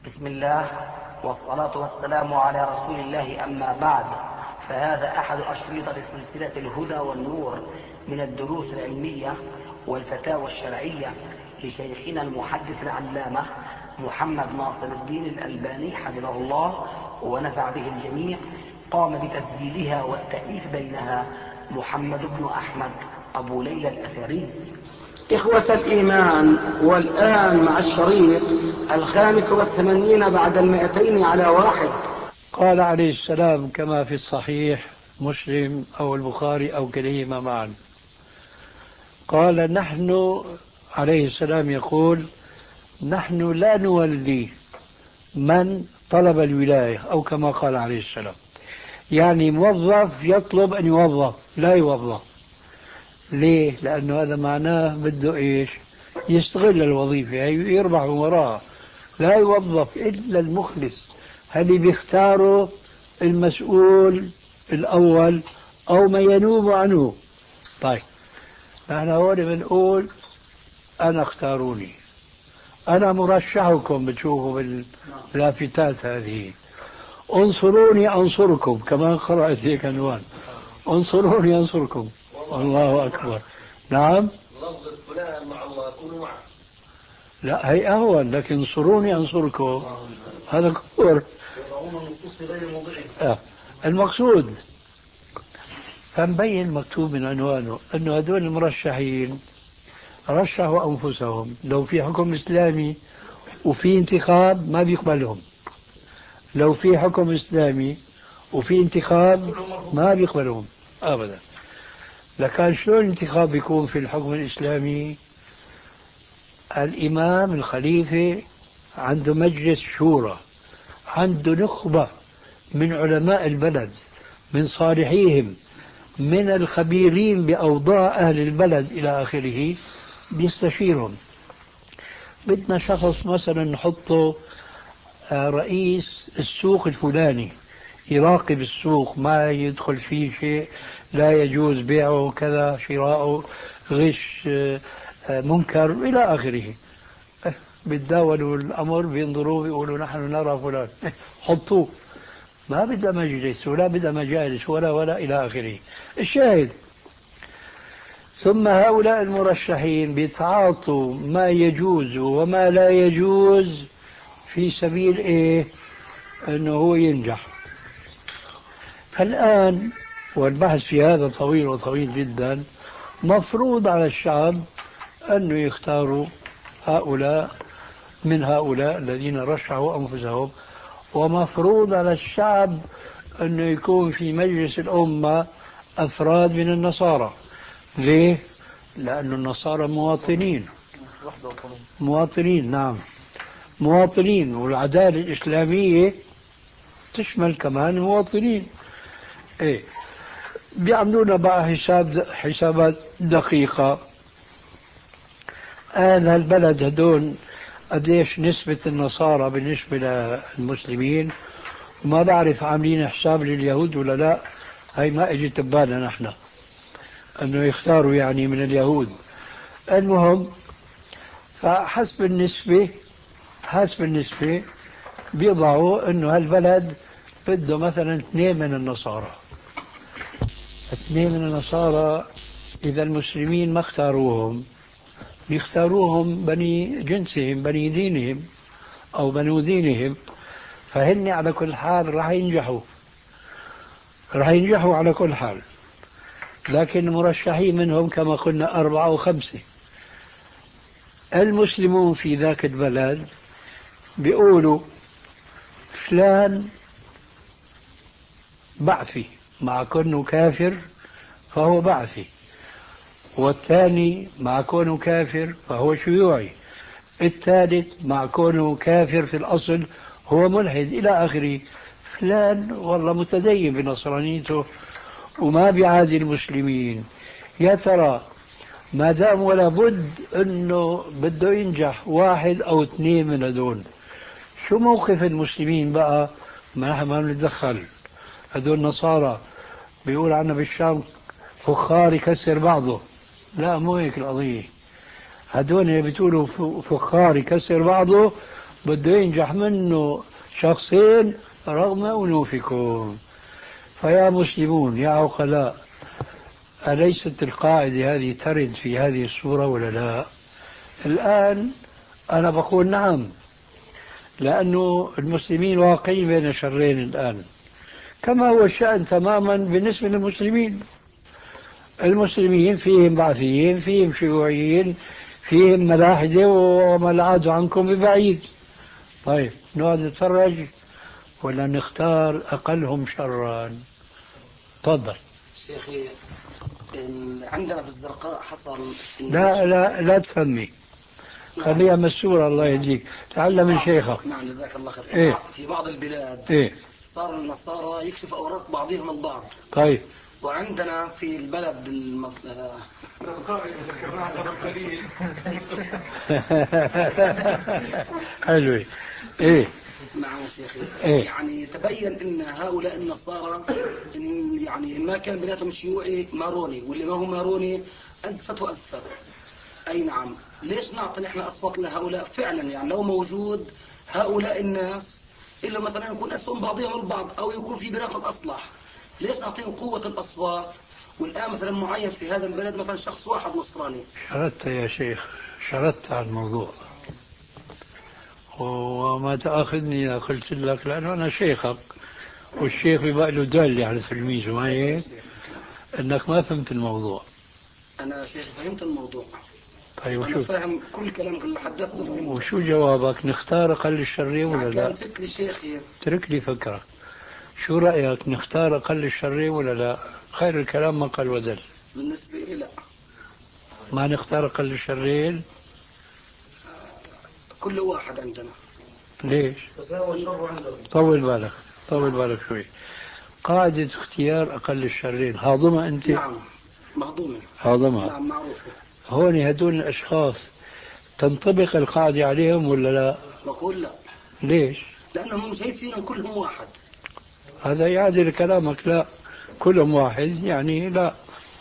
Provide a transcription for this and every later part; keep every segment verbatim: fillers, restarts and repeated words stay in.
بسم الله والصلاة والسلام على رسول الله، أما بعد، فهذا أحد أشرطة سلسلة الهدى والنور من الدروس العلمية والفتاوى الشرعية لشيخنا المحدث العلامة محمد ناصر الدين الألباني حفظه الله ونفع به الجميع. قام بتسجيلها والتأليف بينها محمد بن أحمد أبو ليلى الأثري. إخوة الإيمان، والآن مع الشريط الخامس والثمانين بعد المئتين على واحد. قال عليه السلام كما في الصحيح مسلم أو البخاري أو كليهما معا، قال نحن عليه السلام يقول: نحن لا نولي من طلب الولاية، أو كما قال عليه السلام، يعني موظف يطلب أن يوظف لا يوظف. ليه؟ لأنه هذا معناه بده إيش؟ يستغل الوظيفة يربح من وراها. لا يوظف إلا المخلص، هل بيختاره المسؤول الأول أو ما ينوب عنه. طيب نحن هون بنقول أنا اختاروني، أنا مرشحكم، بتشوفوا باللافتات هذه، انصروني أنصركم، كمان قرأت هيك عنوان، انصروني أنصركم. الله أكبر. نعم، لفظ فلان مع الله كونوا معه. لا هي أهون، لكن انصروني أنصركم هذا كفر. يضعون النصوص في غير موضعها. آه. المقصود فمبين مكتوب من عنوانه أنه هذول المرشحين رشحوا أنفسهم. لو في حكم إسلامي وفي انتخاب ما بيقبلهم، لو في حكم إسلامي وفي انتخاب ما بيقبلهم أبدا. لكن شلون الانتخاب بيكون في الحكم الإسلامي؟ الإمام الخليفة عنده مجلس شورى، عنده نخبة من علماء البلد، من صالحيهم، من الخبيرين بأوضاع أهل البلد إلى آخره، بيستشيرهم. بدنا شخص مثلا نحطه رئيس السوق الفلاني، يراقب السوق، ما يدخل فيه شيء لا يجوز بيعه كذا، شراءه، غش، منكر إلى آخره. بيتداولوا الأمر، بينظروا بيقولوا نحن نرى فلان، حطوه. ما بدأ مجلس ولا بدأ مجالس ولا ولا إلى آخره. الشاهد، ثم هؤلاء المرشحين بيتعاطوا ما يجوز وما لا يجوز في سبيل إيه؟ أنه هو ينجح. فالآن والبحث في هذا طويل وطويل جدا، مفروض على الشعب أنه يختاروا هؤلاء من هؤلاء الذين رشحوا أنفسهم، ومفروض على الشعب أنه يكون في مجلس الأمة أفراد من النصارى. ليه؟ لأن النصارى مواطنين مواطنين نعم مواطنين، والعدالة الإسلامية تشمل كمان المواطنين. إيه، بيعملون بقى حساب حسابات دقيقة. آن هالبلد هدول قديش نسبة النصارى بالنسبة للمسلمين، وما بعرف عاملين حساب لليهود ولا لا، هاي ما اجت ببالنا نحن انه يختاروا يعني من اليهود. المهم، فحسب النسبة حسب النسبة بيضعوا انه هالبلد بده مثلا اثنين من النصارى. اثنين من النصارى اذا المسلمين ما اختاروهم، بيختاروهم بني جنسهم، بني دينهم او بنو دينهم، فهن على كل حال راح ينجحوا راح ينجحوا على كل حال. لكن المرشحين منهم كما قلنا أربعة وخمسة. المسلمون في ذاك البلد بيقولوا فلان بعثي، مع كونه كافر فهو بعثي، والثاني مع كونه كافر فهو شيوعي، الثالث مع كونه كافر في الأصل هو ملحد إلى آخره. فلان والله متدين بنصرانيته وما بيعادي المسلمين. يا ترى ما دام ولا بد انه بده ينجح واحد او اثنين من هدول، شو موقف المسلمين بقى؟ ما نحن ما بنتدخل. هدول نصارى بيقول عنا بالشام فخار يكسر بعضه. لا، مو هيك القضية. هدول اللي بتقولوا فخار يكسر بعضه بده ينجح منه شخصين رغم أنوفكم. فيا مسلمون يا عقلاء، أليست القاعدة هذه ترد في هذه الصورة ولا لا؟ الآن أنا بقول نعم، لأنه المسلمين واقعين بين شرين الآن، كما هو الشأن تماما بالنسبة للمسلمين. المسلمين فيهم بعثيين، فيهم شيوعيين، فيهم ملاحدة، وما العاد عنكم ببعيد. طيب نقعد نتفرج ولا نختار أقلهم شرا؟ تفضل شيخي. عندنا في الزرقاء حصل لا لا لا تسمي، خليها مسورة. الله يهديك، تعلم من شيخك. نعم جزاك الله خير. إيه؟ في بعض البلاد إيه؟ صار النصارى يكشف أوراق بعضهم البعض. طيب. وعندنا في البلد المف... حلوة. إيه؟ نعم شيخي. إيه؟ يعني تبين ان هؤلاء النصارى إن يعني ما كان بيناتهم شيوعي ماروني، واللي ما هو ماروني ازفت واسفت. اي نعم. ليش نعطي نحن اصوات لهؤلاء فعلا؟ يعني لو موجود هؤلاء الناس الا مثلا يكون اسهم بعضهم البعض او يكون في بيناتهم اصلح، ليش نعطيهم قوة الاصوات؟ والان مثلا معين في هذا البلد مثلا شخص واحد نصراني. شردت يا شيخ، شردت على الموضوع، وما تأخذني إذا قلت لك، لأنه أنا شيخك، والشيخ بيبقى له دل على تلميذه، ما هيك؟ أنك ما فهمت الموضوع. انا شيخ فهمت الموضوع. طيب انا وشو فاهم كل كلام اللي حدثته فهمته. وشو جوابك؟ نختار أقل الشرين ولا لا؟ كان فكري شيخي. اترك لي فكرة، شو رأيك؟ نختار أقل الشرين ولا لا؟ خير الكلام ما قال ودل. بالنسبة لي لا. ما نختار أقل الشرين؟ كل واحد عندنا. ليش؟ تساوى الشر عندهم. طول بالك، طول بالك شوي. قاعدة اختيار أقل الشرين هاضمة أنت؟ نعم مهضومة. هاضمة. نعم معروفة. هون هدول الأشخاص تنطبق القاعدة عليهم ولا لا؟ بقول لا. ليش؟ لأنهم شايفين كلهم واحد. هذا يعادل كلامك. لا، كلهم واحد يعني لا.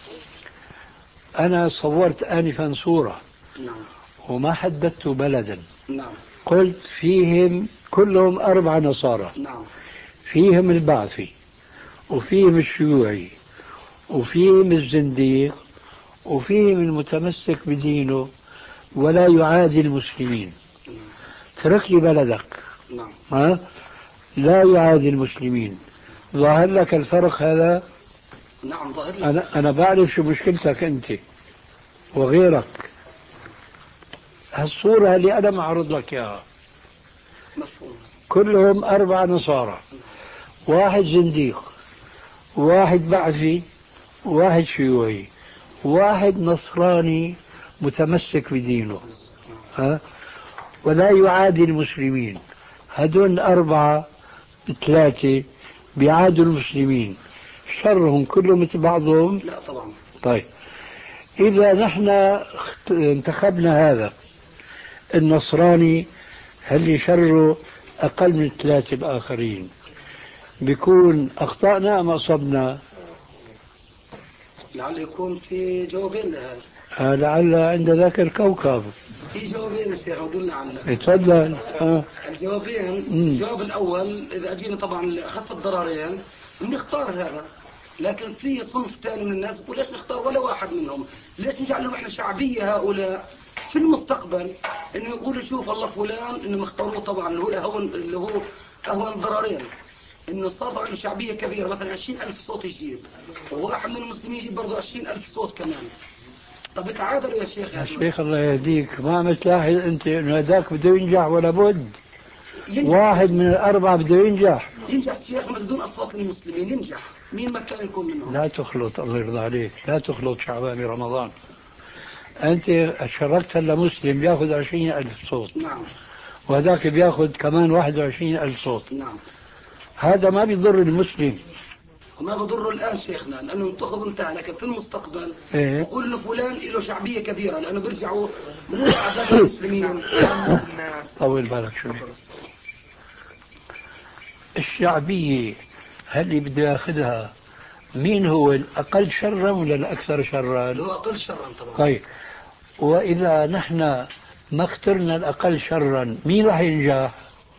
أنا صورت آنفا صورة نعم. وما حددت بلدا، نعم. قلت فيهم كلهم أربع نصارى، نعم. فيهم البعثي، وفيهم الشيوعي، وفيهم الزنديق، وفيهم المتمسك بدينه ولا يعادي المسلمين. ترك لي بلدك. نعم. ها؟ لا يعادي المسلمين. ظاهر لك الفرق هذا؟ نعم ظاهر لي. أنا, أنا بعرف شو مشكلتك أنت وغيرك. هالصورة اللي أنا معرض لك إياها مفهوم. كلهم أربع نصارى، واحد زنديق، واحد بعثي، واحد شيوعي، واحد نصراني متمسك بدينه، ها؟ ولا يعادي المسلمين. هدول أربعة ثلاثة بيعادوا المسلمين، شرهم كله مثل بعضهم؟ لا طبعا. طيب إذا نحن انتخبنا هذا النصراني اللي شره أقل من الثلاثة الآخرين، بيكون أخطأنا أم أصبنا؟ لعل يكون في جوابين لهذا. آه لعل عند ذاك الكوكب في جوابين يا شيخ ودلنا عنه. تفضل. آه. الجوابين، الجواب الأول إذا أجينا طبعا أخف الضررين بنختار هذا، لكن في صنف ثاني من الناس بيقول ليش نختار ولا واحد منهم؟ ليش نجعل لهم احنا شعبية هؤلاء في المستقبل؟ انه يقول شوف الله فلان انه مختاروه طبعا اللي هو اهون اللي هو اهون ضررين، انه صار طبعا شعبية كبيرة مثلا عشرين ألف صوت يجيب، وواحد من المسلمين يجيب برضه عشرين ألف صوت كمان. طب تعادلوا يا شيخ. يا شيخ الله يهديك، ما عم تلاحظ انت انه هذاك بده ينجح ولا بد؟ واحد من الأربعة بده ينجح. ينجح الشيخ ما بدون أصوات المسلمين ينجح، مين ما كان يكون منهم. لا تخلط، الله يرضى عليك، لا تخلط شعبان برمضان. أنت شركت هلا مسلم بياخذ عشرين ألف صوت. نعم. وهذاك بياخذ كمان واحد وعشرين ألف صوت. نعم. هذا ما بيضر المسلم. وما بضره الآن شيخنا لأنه انتخب انتهى، لكن في المستقبل إيه؟ يقول له فلان له شعبية كبيرة لأنه بيرجعوا من أعداد المسلمين. طول بالك شوي. الشعبية هل اللي بده ياخذها مين هو الأقل شرا ولا الأكثر شرا؟ هو أقل شرا طبعا. طيب، وإذا نحن ما اخترنا الأقل شرا، مين راح ينجح؟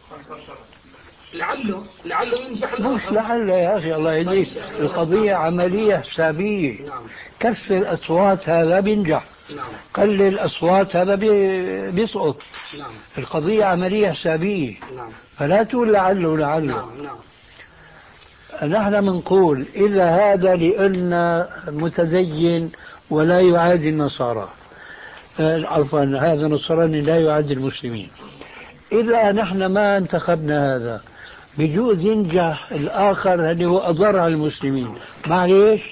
لعله لعله ينجح مش الآخر. لعل يا أخي الله يهديك، القضية عملية حسابية. نعم. كثر أصوات هذا بينجح، نعم. قلل أصوات هذا بي- بيسقط. نعم. القضية عملية حسابية. نعم. فلا تقول لعله لعله. نعم. نعم. نحن بنقول إذا هذا لأن متدين ولا يعادي النصارى، آه، عفوا هذا نصراني لا يعادي المسلمين، إذا نحن ما انتخبنا هذا بجوز ينجح الآخر اللي هو أضر على المسلمين. معليش،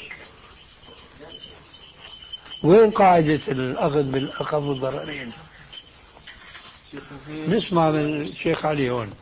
وين قاعدة الأخذ بالأخف الضررين؟ نسمع من الشيخ علي هون.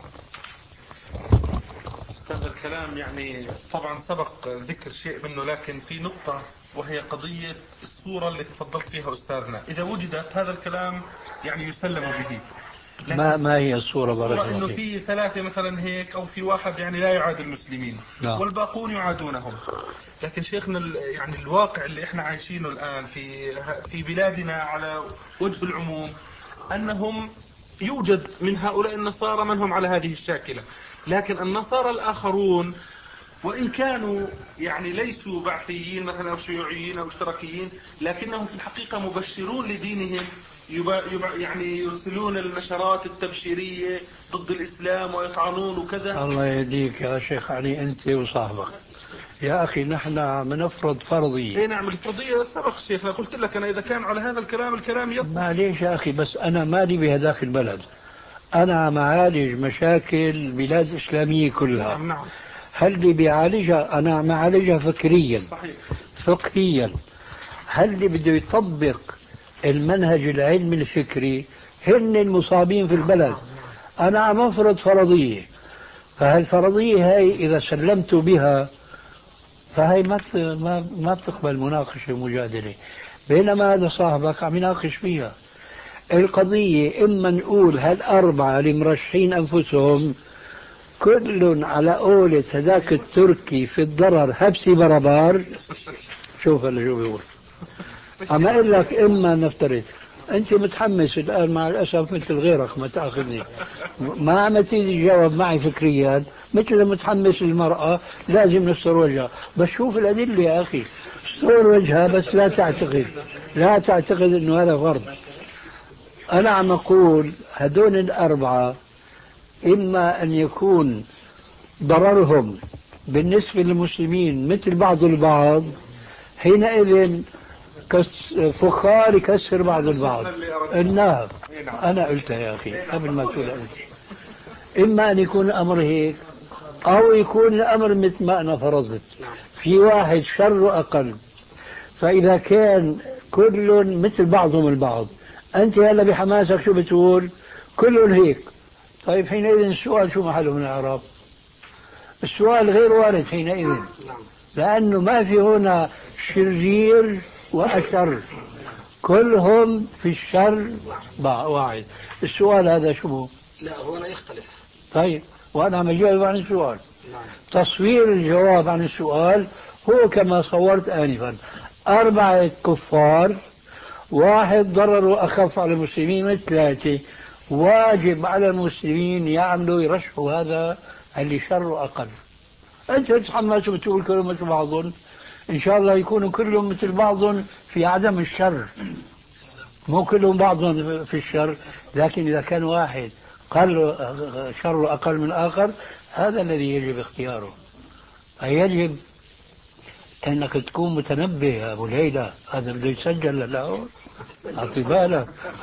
هذا الكلام يعني طبعا سبق ذكر شيء منه، لكن في نقطة وهي قضية الصورة اللي تفضلت فيها أستاذنا. إذا وجدت هذا الكلام يعني يسلم به. ما ما هي الصورة؟ الصورة بارك إنه الله فيك. في ثلاثة مثلا هيك، أو في واحد يعني لا يعاد المسلمين نعم. والباقون يعادونهم. لكن شيخنا يعني الواقع اللي احنا عايشينه الآن في في بلادنا على وجه العموم أنهم يوجد من هؤلاء النصارى من هم على هذه الشاكلة، لكن النصارى الآخرون وإن كانوا يعني ليسوا بعثيين مثلا أو شيوعيين أو اشتراكيين، لكنهم في الحقيقة مبشرون لدينهم، يبا يبا يعني يرسلون النشرات التبشيرية ضد الإسلام ويطعنون وكذا. الله يهديك يا شيخ علي أنت وصاحبك. يا أخي نحن عم نفرض فرضية. اي نعم، الفرضية سبق شيخنا، قلت لك أنا إذا كان على هذا الكلام الكلام يصح. معليش يا أخي، بس أنا مالي بهذاك البلد، أنا عم أعالج مشاكل بلاد إسلامية كلها. نعم نعم. هل اللي بيعالجها أنا عم أعالجها فكريا صحيح. فقهيا. هل اللي بده يطبق المنهج العلمي الفكري هن المصابين في البلد. أنا عم أفرض فرضية، فهالفرضية هاي إذا سلمت بها فهي ما ما ما بتقبل مناقشة ومجادلة، بينما هذا صاحبك عم يناقش فيها القضية. إما نقول هالأربعة اللي مرشحين أنفسهم كل على قولة هذاك التركي في الضرر هبسي بربار. شوف هلا شو بيقول. أما أقول لك إما نفترض أنت متحمس الآن مع الأسف مثل غيرك ما تأخذني، ما عم تيجي تجاوب معي فكريا مثل متحمس المرأة لازم نستر وجهها. بس شوف الأدلة يا أخي، استر وجهها بس لا تعتقد لا تعتقد إنه هذا فرض. أنا عم أقول هدول الأربعة إما أن يكون ضررهم بالنسبة للمسلمين مثل بعض البعض، حينئذ فخار يكسر بعض البعض. النعم أنا قلتها يا أخي قبل ما تقول أنت. إما أن يكون الأمر هيك أو يكون الأمر مثل ما أنا فرضت، في واحد شر أقل. فإذا كان كل مثل بعضهم البعض، أنت هلا بحماسك شو بتقول؟ كل هيك. طيب حينئذ السؤال شو محله من الإعراب؟ السؤال غير وارد حينئذ، لأنه ما في هنا شرير وأشر، كلهم في الشر واحد. السؤال هذا شو؟ لا هنا يختلف. طيب وأنا عم أجاوب عن السؤال. نعم. تصوير الجواب عن السؤال هو كما صورت آنفا: أربعة كفار، واحد ضرر أخف على المسلمين من ثلاثة، واجب على المسلمين يعملوا يرشحوا هذا اللي شر أقل. أنت تتحمس وتقول كلهم مثل بعضهم، إن شاء الله يكونوا كلهم مثل بعضهم في عدم الشر، مو كلهم بعضهم في الشر، لكن إذا كان واحد قل شر أقل من الآخر هذا الذي يجب اختياره. يجب أنك تكون متنبه يا أبو ليلى، هذا بده يسجل له أعطي بالك.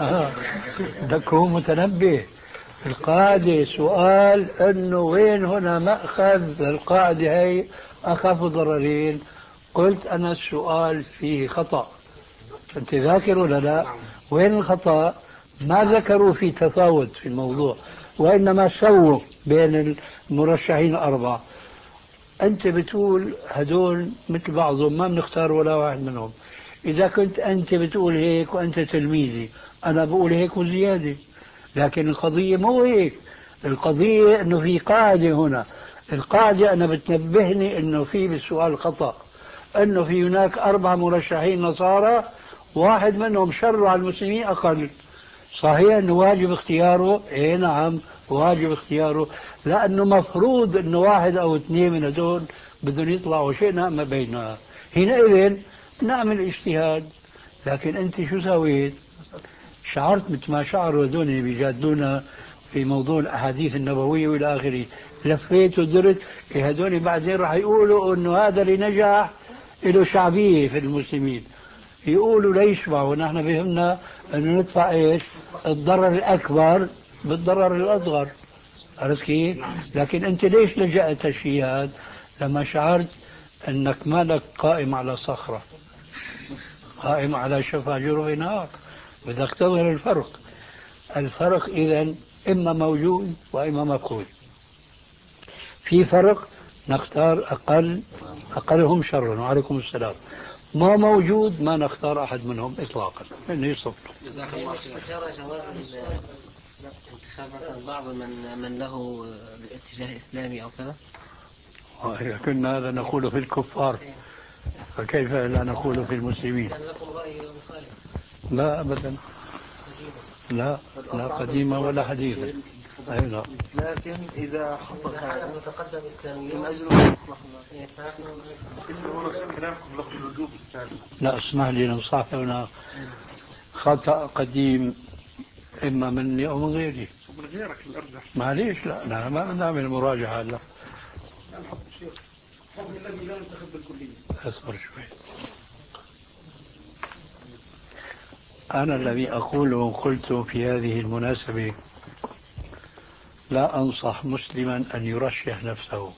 بدك تكون متنبه. القاعدة سؤال أنه وين هنا مأخذ القاعدة هي أخف ضررين. قلت أنا السؤال فيه خطأ، أنت ذاكر ولا لا؟ وين الخطأ؟ ما ذكروا في تفاوت في الموضوع، وإنما سووا بين المرشحين الأربعة. أنت بتقول هدول مثل بعضهم ما بنختار ولا واحد منهم. إذا كنت أنت بتقول هيك وأنت تلميذي أنا بقول هيك وزيادة، لكن القضية مو هيك. القضية أنه في قاعدة هنا، القاعدة أنا بتنبهني أنه في بالسؤال خطأ، أنه في هناك أربع مرشحين نصارى واحد منهم شر على المسلمين أقل. صحيح أنه واجب اختياره، إيه نعم واجب اختياره، لأنه مفروض أنه واحد أو اثنين من هذول بدهم يطلعوا شئنا ما بيننا، حينئذ نعمل اجتهاد. لكن أنت شو سويت؟ شعرت مثل ما شعروا هذول اللي بيجادلونا في موضوع الأحاديث النبوية وإلى آخره، لفيت ودرت، إيه هذول بعدين راح يقولوا أنه هذا اللي نجح له شعبية في المسلمين، يقولوا ليش معه نحن بهمنا أنه ندفع إيش الضرر الأكبر بالضرر الأصغر. عرفت كيف؟ لكن أنت ليش لجأت الشيء هذا؟ لما شعرت أنك مالك قائم على صخرة، قائم على شفا جرف نار، بدك تظهر الفرق. الفرق إذن إما موجود وإما مفقود. في فرق نختار أقل أقلهم شرا، وعليكم السلام. ما موجود ما نختار أحد منهم إطلاقا، إنه يصف. جزاك الله خير. جواز انتخاب بعض من من له الاتجاه إسلامي أو كذا. إذا كنا هذا نقول في الكفار فكيف لا نقول في المسلمين؟ لا أبدا، لا لا قديمة ولا حديثة. أي لا. لكن إذا حصل هذا متقدم إسلامي من أجل المصلحة كلامكم لكم الوجوب الثاني. لا اسمح لي نصح هنا خطأ قديم إما مني أو من غيري. من غيرك الأرجح. معليش، لا لا ما بنعمل مراجعة هلا. الذي لا ينتخب بالكلية. أصبر شوي. أنا الذي أقوله قلت في هذه المناسبة: لا أنصح مسلما أن يرشح نفسه،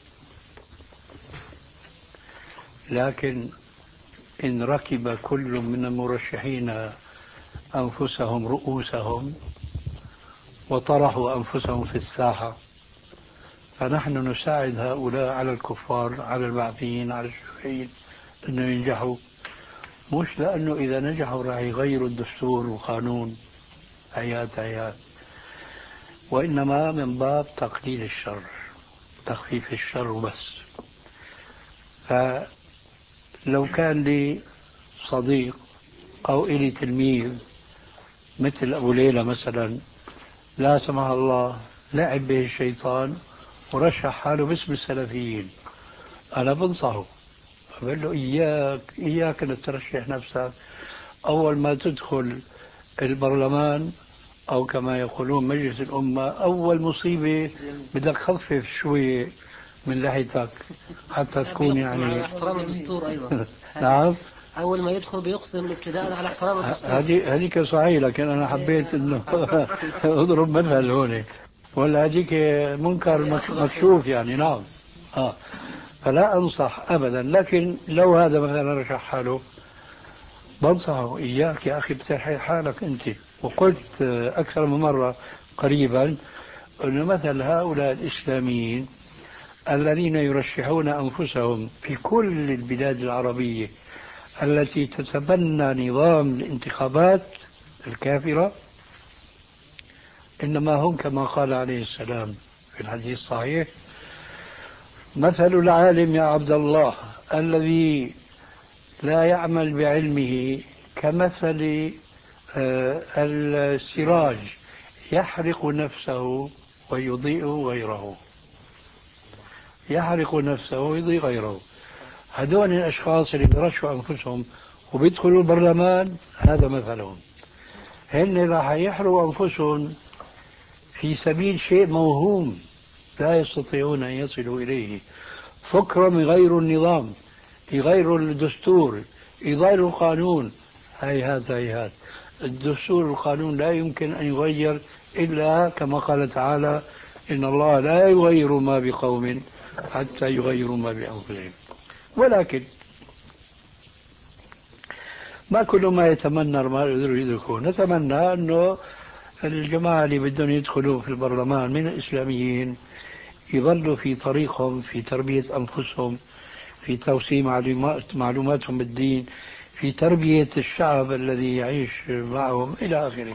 لكن إن ركب كل من المرشحين أنفسهم رؤوسهم وطرحوا أنفسهم في الساحة، فنحن نساعد هؤلاء على الكفار، على البعثيين، على الشيوعيين أنه ينجحوا، مش لأنه إذا نجحوا راح يغيروا الدستور والقانون آيات آيات، وإنما من باب تقليل الشر، تخفيف الشر بس. فلو كان لي صديق أو إلي تلميذ مثل أبو ليلى مثلا، لا سمح الله لعب به الشيطان ورشح حاله باسم السلفيين، أنا بنصحه، أقول له إياك إياك أن ترشح نفسك. أول ما تدخل البرلمان أو كما يقولون مجلس الأمة، أول مصيبة بدك خفف شوي من لحيتك حتى تكون يعني على احترام الدستور أيضا. نعم. أول ما يدخل بيقسم ابتداء على احترام الدستور. هذه هذيك صحيح، لكن أنا حبيت إنه أضرب مثل هون، ولا هذيك منكر مكشوف يعني. نعم. آه. فلا أنصح أبدا، لكن لو هذا مثلا رشح حاله بنصحه: إياك يا أخي بترحي حالك أنت. وقلت أكثر من مرة قريبا أن مثل هؤلاء الإسلاميين الذين يرشحون أنفسهم في كل البلاد العربية التي تتبنى نظام الانتخابات الكافرة، إنما هم كما قال عليه السلام في الحديث الصحيح: مثل العالم يا عبد الله الذي لا يعمل بعلمه كمثل السراج يحرق نفسه ويضيء غيره. يحرق نفسه ويضيء غيره. هذول الأشخاص اللي بيرشحوا أنفسهم وبيدخلوا البرلمان هذا مثلهم. هن راح يحرقوا أنفسهم في سبيل شيء موهوم لا يستطيعون أن يصلوا إليه، فكرهم يغيروا النظام، يغيروا الدستور، يغيروا القانون. هيهات هيهات، الدستور والقانون لا يمكن أن يغير إلا كما قال تعالى: إن الله لا يغير ما بقوم حتى يغيروا ما بأنفسهم. ولكن ما كل ما يتمنى ما يقدروا يدركون. نتمنى أنه الجماعة اللي بدهم يدخلوا في البرلمان من الإسلاميين يظلوا في طريقهم، في تربية أنفسهم، في توسيع معلومات معلوماتهم بالدين، في تربية الشعب الذي يعيش معهم إلى آخره.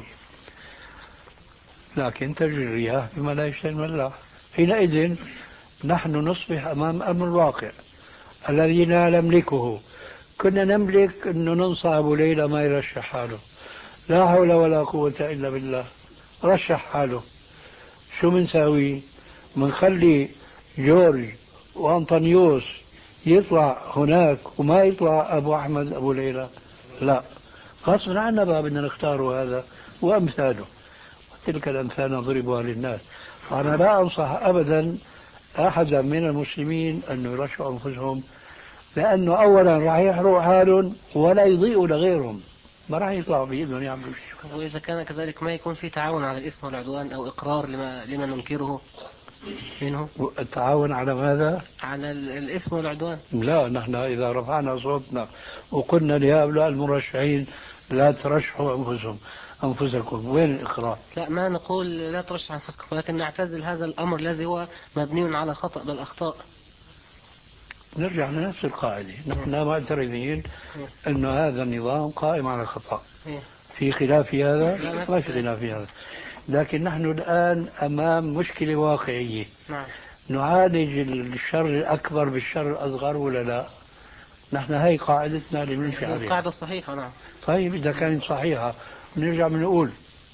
لكن تجري الرياح بما لا يشتهي الملاح. حينئذ نحن نصبح أمام أمر واقع الذي لا نملكه. كنا نملك أنه ننصح أبو ليلى ما يرشح حاله، لا حول ولا قوة إلا بالله، رشح حاله. شو منساوي؟ منخلي جورج وأنطونيوس يطلع هناك وما يطلع أبو أحمد أبو ليلى؟ لا، غصبا عنا بقى بدنا نختاره هذا وأمثاله، وتلك الأمثال نضربها للناس. فأنا لا أنصح أبدا أحدا من المسلمين أن يرشحوا أنفسهم، لأنه أولا راح يحرقوا حالهم ولا يضيئوا لغيرهم، ما راح يطلعوا بإيدهم يعملوا شيء. وإذا كان كذلك ما يكون في تعاون على الإثم والعدوان أو إقرار لما, لما ننكره منه. التعاون على ماذا؟ على الإثم والعدوان. لا، نحن إذا رفعنا صوتنا وقلنا لهؤلاء المرشحين لا ترشحوا أنفسهم أنفسكم، وين الإقرار؟ لا، ما نقول لا ترشح أنفسكم، ولكن نعتزل هذا الأمر الذي هو مبني على خطأ بل أخطاء. نرجع لنفس القاعدة، نحن معترفين أن هذا النظام قائم على خطأ. في خلاف في هذا؟ ما في خلاف في هذا، لكن نحن الآن أمام مشكلة واقعية. نعم. نعالج الشر الأكبر بالشر الأصغر ولا لا؟ نحن هاي قاعدتنا اللي بنمشي عليها. القاعدة الصحيحة. نعم. طيب إذا كانت صحيحة نرجع بنقول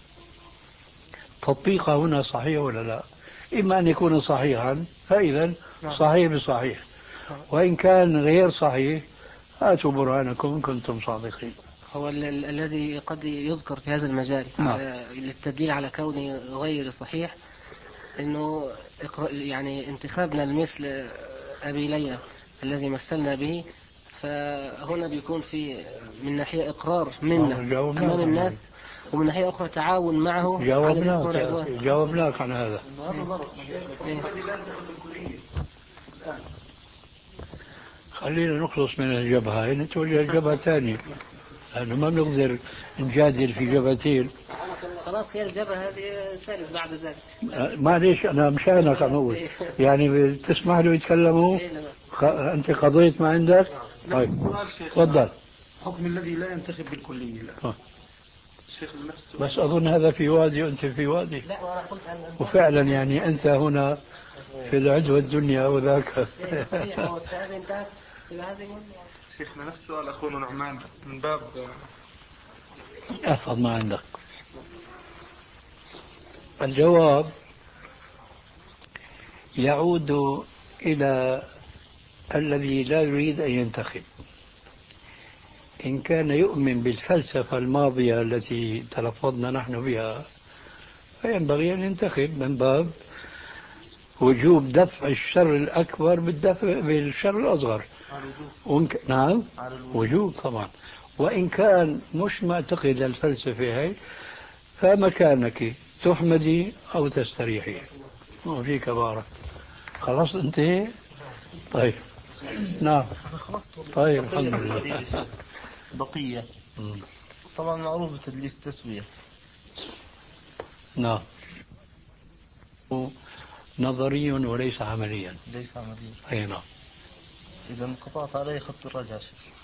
تطبيقها هنا صحيح ولا لا؟ إما أن يكون صحيحا فإذا صحيح بصحيح، وإن كان غير صحيح هاتوا برهانكم إن كنتم صادقين. هو ال- ال- الذي قد يذكر في هذا المجال نعم. على للتدليل على كونه غير صحيح، انه إقر- يعني انتخابنا لمثل ابي ليلى الذي مثلنا به، فهنا بيكون في من ناحية اقرار منا امام الناس، ومن ناحية اخرى تعاون معه على الاسم والعدوان. جاوبناك جاوبناك عن هذا. إيه. خلينا نخلص من الجبهة، نتوجه الجبهة ثانية، لأنه ما بنقدر نجادل في جبهتين. خلاص، هي الجبهة هذه ثالث بعد ذلك. معليش أنا مشانك عم أقول، يعني تسمح له يتكلموا؟ خ... أنت قضيت ما عندك؟ طيب تفضل. حكم الذي لا ينتخب بالكلية. لا. شيخ نفسه. بس أظن هذا في وادي وأنت في وادي. لا، وأنا قلت أن وفعلا يعني أنت هنا في العدوى الدنيا وذاك. شيخنا نفس سؤال أخونا نعمان، بس من باب احفظ ما عندك. الجواب يعود إلى الذي لا يريد أن ينتخب. إن كان يؤمن بالفلسفة الماضية التي تلفظنا نحن بها فينبغي أن ينتخب من باب وجوب دفع الشر الأكبر بالدفع بالشر الأصغر. ومك... نعم وجوب طبعا. وإن كان مش معتقد الفلسفة هاي فمكانك تحمدي أو تستريحي وفيك بارك. خلاص انتهي. طيب نعم. طيب الحمد لله. بقية طبعا معروف بتدليس التسوية. نعم. نظري وليس عمليا. ليس عمليا. أي نعم. إذا انقطعت عليه خط الرجعة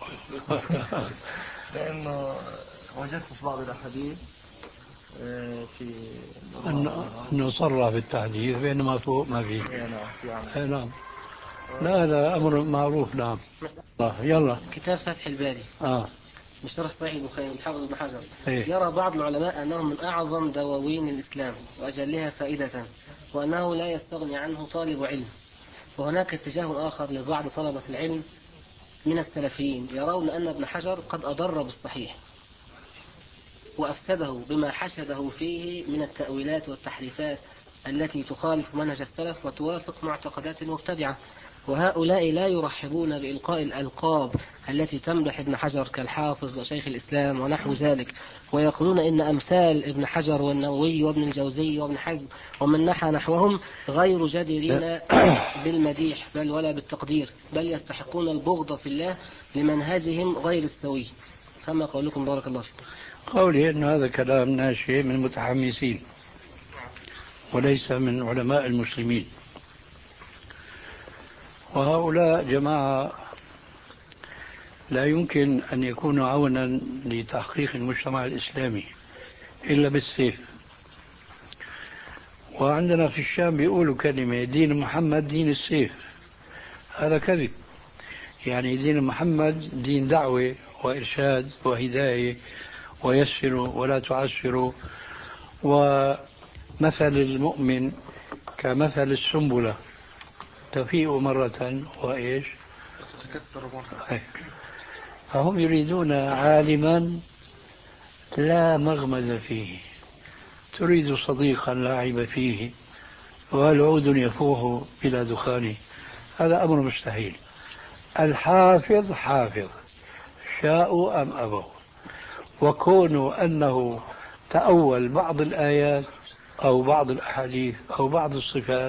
لأنه وجدت في بعض الأحاديث في أنه صرح بالتحديث بينما فوق ما فيه. أي نعم. لا هذا أمر معروف. نعم. يلا. كتاب فتح الباري. آه. بشرح صحيح البخاري الحافظ ابن حجر. إيه؟ يرى بعض العلماء أنه من أعظم دواوين الإسلام وأجلها فائدة، وأنه لا يستغني عنه طالب علم. وهناك اتجاه آخر لبعض طلبة العلم من السلفيين يرون أن ابن حجر قد أضر بالصحيح وأفسده بما حشده فيه من التأويلات والتحريفات التي تخالف منهج السلف وتوافق معتقدات المبتدعة، وهؤلاء لا يرحبون بإلقاء الألقاب التي تمدح ابن حجر كالحافظ وشيخ الإسلام ونحو ذلك، ويقولون إن أمثال ابن حجر والنووي وابن الجوزي وابن حزم ومن نحى نحوهم غير جديرين بالمديح بل ولا بالتقدير، بل يستحقون البغض في الله لمنهجهم غير السوي. فما قولكم بارك الله فيكم؟ قولي أن هذا كلام ناشئ من متحمسين وليس من علماء المسلمين، وهؤلاء جماعة لا يمكن أن يكونوا عونا لتحقيق المجتمع الإسلامي إلا بالسيف. وعندنا في الشام بيقولوا كلمة دين محمد دين السيف، هذا كذب. يعني دين محمد دين دعوة وإرشاد وهداية ويسروا ولا تعسروا. ومثل المؤمن كمثل السنبلة تفيء مرة وإيش تتكسر مرة. فهم يريدون عالما لا مغمز فيه، تريد صديقا لا عيب فيه، والعود يفوح بلا دخان، هذا أمر مستحيل. الحافظ حافظ شاءوا أم أبوا، وكونوا أنه تأول بعض الآيات أو بعض الأحاديث أو بعض الصفات،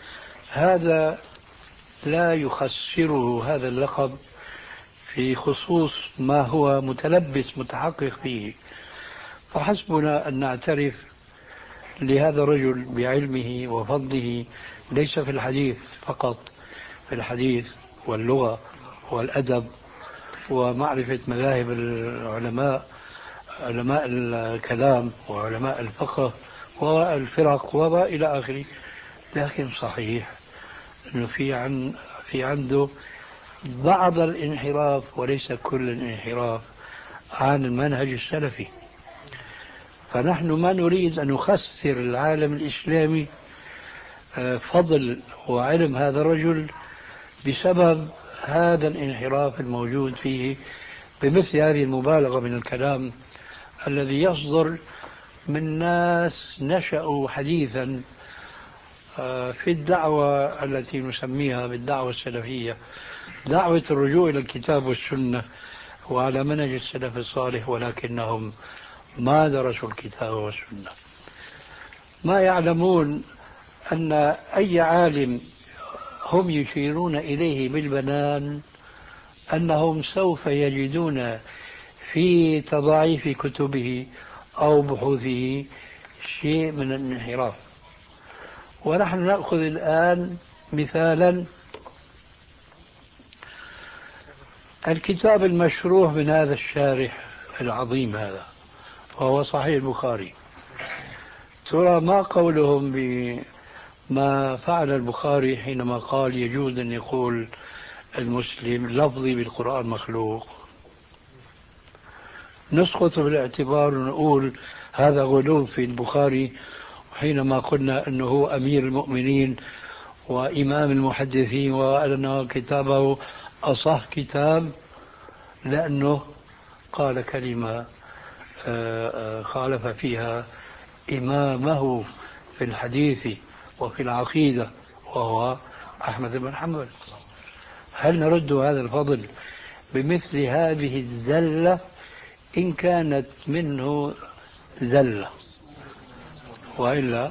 هذا لا يخسره هذا اللقب في خصوص ما هو متلبس متحقق فيه. فحسبنا أن نعترف لهذا الرجل بعلمه وفضله، ليس في الحديث فقط، في الحديث واللغة والأدب ومعرفة مذاهب العلماء، علماء الكلام وعلماء الفقه والفرق وإلى آخره. لكن صحيح أنه في عن في عنده بعض الانحراف وليس كل الانحراف عن المنهج السلفي. فنحن ما نريد أن نخسر العالم الإسلامي فضل وعلم هذا الرجل بسبب هذا الانحراف الموجود فيه، بمثل هذه المبالغة من الكلام الذي يصدر من ناس نشأوا حديثا في الدعوة التي نسميها بالدعوة السلفية، دعوة الرجوع إلى الكتاب والسنة وعلى منهج السلف الصالح، ولكنهم ما درسوا الكتاب والسنة. ما يعلمون أن أي عالم هم يشيرون إليه بالبنان أنهم سوف يجدون في تضاعيف كتبه أو بحوثه شيء من الانحراف. ونحن نأخذ الآن مثالا الكتاب المشروح من هذا الشارح العظيم هذا، وهو صحيح البخاري. ترى ما قولهم بما فعل البخاري حينما قال يجوز أن يقول المسلم لفظي بالقرآن مخلوق؟ نسقط بالاعتبار ونقول هذا غلو في البخاري، حينما قلنا أنه هو أمير المؤمنين وإمام المحدثين وأن كتابه أصح كتاب، لأنه قال كلمة خالف فيها إمامه في الحديث وفي العقيدة وهو أحمد بن حنبل. هل نرد هذا الفضل بمثل هذه الزلة إن كانت منه زلة؟ وإلا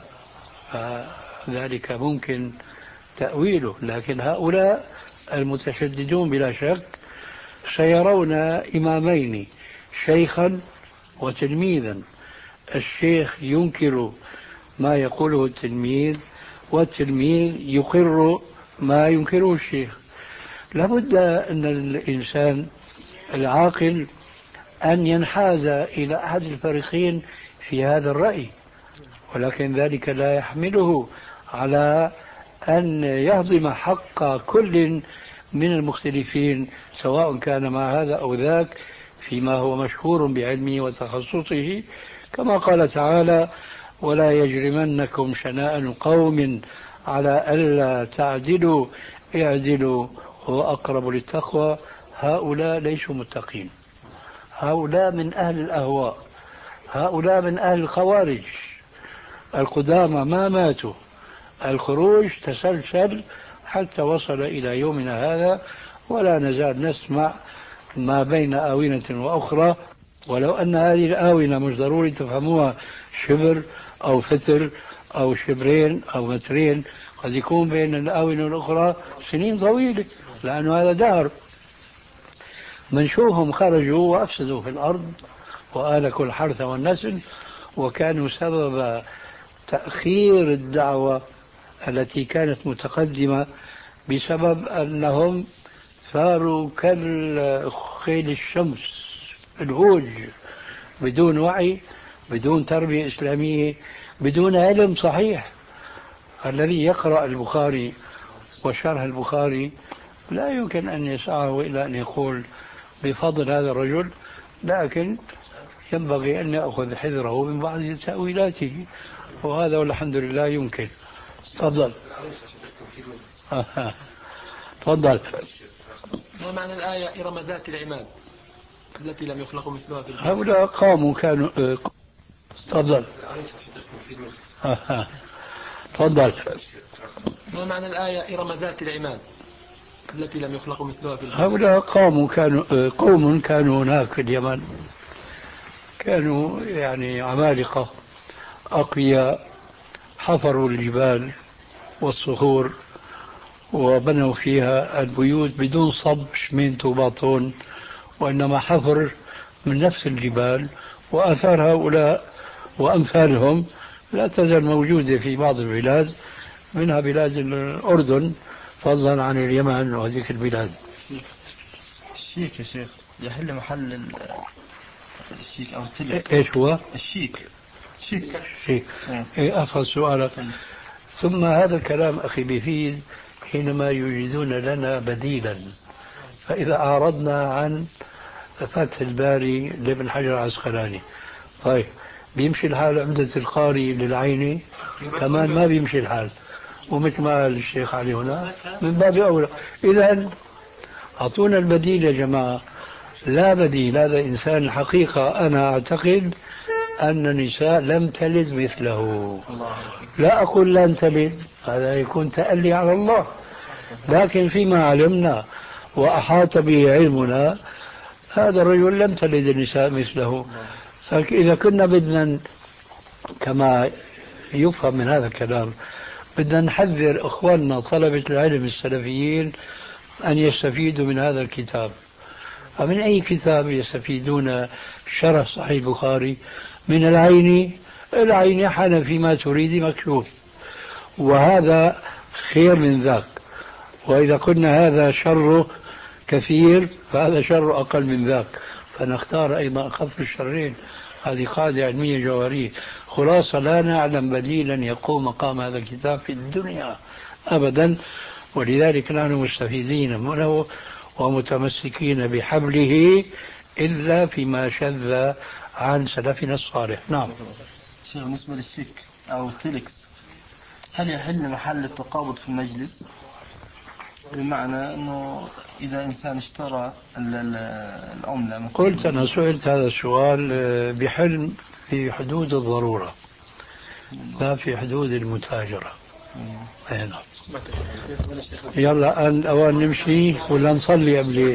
ذلك ممكن تأويله. لكن هؤلاء المتشددون بلا شك سيرون إمامين، شيخا وتلميذا. الشيخ ينكر ما يقوله التلميذ، والتلميذ يقر ما ينكره الشيخ. لابد أن الإنسان العاقل أن ينحاز إلى أحد الفريقين في هذا الرأي، ولكن ذلك لا يحمله على أن يهضم حق كل من المختلفين، سواء كان مع هذا أو ذاك فيما هو مشهور بعلمه وتخصصه، كما قال تعالى: ولا يجرمنكم شنآن قوم على ألا تعدلوا اعدلوا هو أقرب للتقوى. هؤلاء ليسوا متقين، هؤلاء من أهل الأهواء، هؤلاء من أهل الخوارج القدامى، ما ماتوا. الخروج تسلسل حتى وصل إلى يومنا هذا، ولا نزال نسمع ما بين آونة وأخرى، ولو أن هذه الآونة مش ضروري تفهموها شبر أو فتر أو شبرين أو مترين، قد يكون بين الآونة والأخرى سنين طويلة، لأنه هذا دهر. منشوفهم خرجوا وأفسدوا في الأرض وآلكوا الحرث والنسل، وكانوا سبب تأخير الدعوة التي كانت متقدمة، بسبب أنهم صاروا كالخيل الشمس الهوج، بدون وعي، بدون تربية إسلامية، بدون علم صحيح. الذي يقرأ البخاري وشرح البخاري لا يمكن أن يسعه إلى أن يقول بفضل هذا الرجل، لكن ينبغي أن يأخذ حذره من بعض تأويلاته، وهذا والحمد لله يمكن. تفضل. تفضل. ما معنى الآية إرم ذات العماد التي لم يخلق مثلها في البلد؟ هؤلاء قاموا كانوا. تفضل. تفضل. ما معنى الآية إرم ذات العماد التي لم يخلق مثلها في البلد؟ هؤلاء قاموا كانوا قوم كانوا هناك في اليمن، كانوا يعني عمالقة أقوياء، حفروا الجبال والصخور وبنوا فيها البيوت بدون صب شمينت وباطون، وإنما حفر من نفس الجبال. وآثار هؤلاء وأمثالهم لا تزال موجودة في بعض البلاد، منها بلاد الأردن فضلا عن اليمن وهذه البلاد. الشيك يا شيخ يحل محل الشيك أو التلك. إيش هو؟ الشيك. شيك. شيك. إيه أفضل سؤالك. ثم هذا الكلام أخي بيفيد حينما يوجدون لنا بديلا. فإذا أعرضنا عن فتح الباري لابن حجر العسقلاني، طيب بيمشي الحال عمدة القاري للعيني؟ كمان ما بيمشي الحال. ومثل ما قال الشيخ علي هنا من باب أولى. إذا أعطونا البديل يا جماعة. لا بديل. هذا إنسان الحقيقة أنا أعتقد أن النساء لم تلد مثله. لا أقول لن تلد، هذا يكون تألي على الله، لكن فيما علمنا وأحاط به علمنا هذا الرجل لم تلد النساء مثله. إذا كنا بدنا كما يفهم من هذا الكلام بدنا نحذر إخواننا طلبة العلم السلفيين أن يستفيدوا من هذا الكتاب. فمن أي كتاب يستفيدون؟ شرح صحيح البخاري من العين. العين حنفي ما تريد مكشوف، وهذا خير من ذاك. وإذا قلنا هذا شره كثير فهذا شر أقل من ذاك، فنختار أيضا أخف الشرين. هذه قاعدة علمية جوهرية. خلاصة لا نعلم بديلا يقوم مقام هذا الكتاب في الدنيا أبدا، ولذلك نحن مستفيدين منه ومتمسكين بحبله إلا فيما شذ عن سلفنا الصالح. نعم. شيخ بالنسبة للشيك أو التلكس، هل يحل محل التقابض في المجلس؟ بمعنى أنه إذا إنسان اشترى العملة مثلا. قلت أنا سئلت هذا السؤال بحل في حدود الضرورة لا في حدود المتاجرة. هنا. يلا الأوان نمشي ولا نصلي قبل؟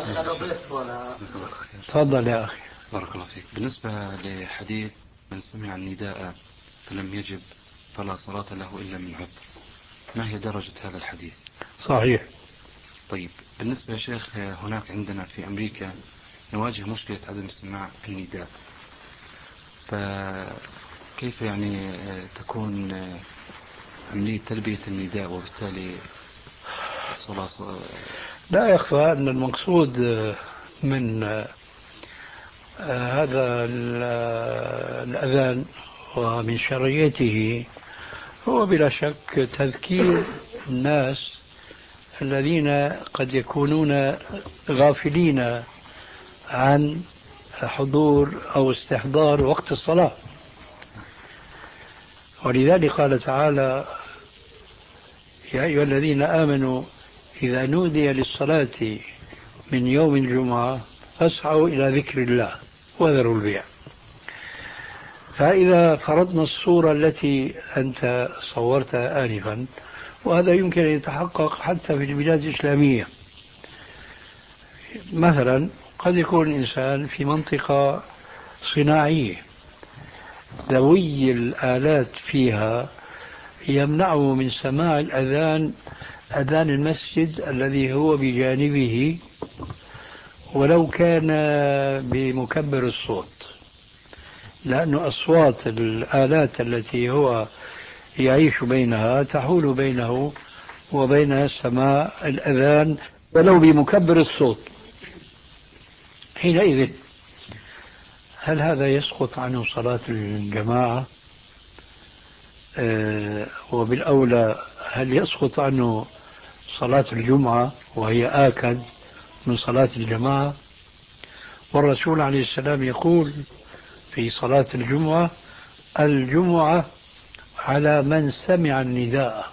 تفضل يا أخي. بارك الله فيك. بالنسبة لحديث من سمع النداء فلم يجب فلا صلاة له إلا من عذر، ما هي درجة هذا الحديث؟ صحيح. طيب بالنسبة يا شيخ، هناك عندنا في أمريكا نواجه مشكلة عدم سماع النداء، فكيف يعني تكون عملية تلبية النداء وبالتالي الصلاة؟ لا يخفى أن المقصود من هذا الأذان ومن شرعيته هو بلا شك تذكير الناس الذين قد يكونون غافلين عن حضور أو استحضار وقت الصلاة. ولذلك قال تعالى: يا أيها الذين آمنوا إذا نودي للصلاة من يوم الجمعة فاسعوا إلى ذكر الله وذروا البيع. فإذا فرضنا الصورة التي أنت صورتها آنفا، وهذا يمكن أن يتحقق حتى في البلاد الإسلامية، مثلا قد يكون إنسان في منطقة صناعية ذوي الآلات فيها يمنعه من سماع الأذان، أذان المسجد الذي هو بجانبه، ولو كان بمكبر الصوت، لأن أصوات الآلات التي هو يعيش بينها تحول بينه وبين سماع الأذان ولو بمكبر الصوت. حينئذ هل هذا يسقط عنه صلاة الجماعة؟ آه وبالأولى هل يسقط عنه صلاة الجمعة وهي آكد من صلاة الجماعة؟ والرسول عليه السلام يقول: في صلاة الجمعة الجمعة على من سمع النداء،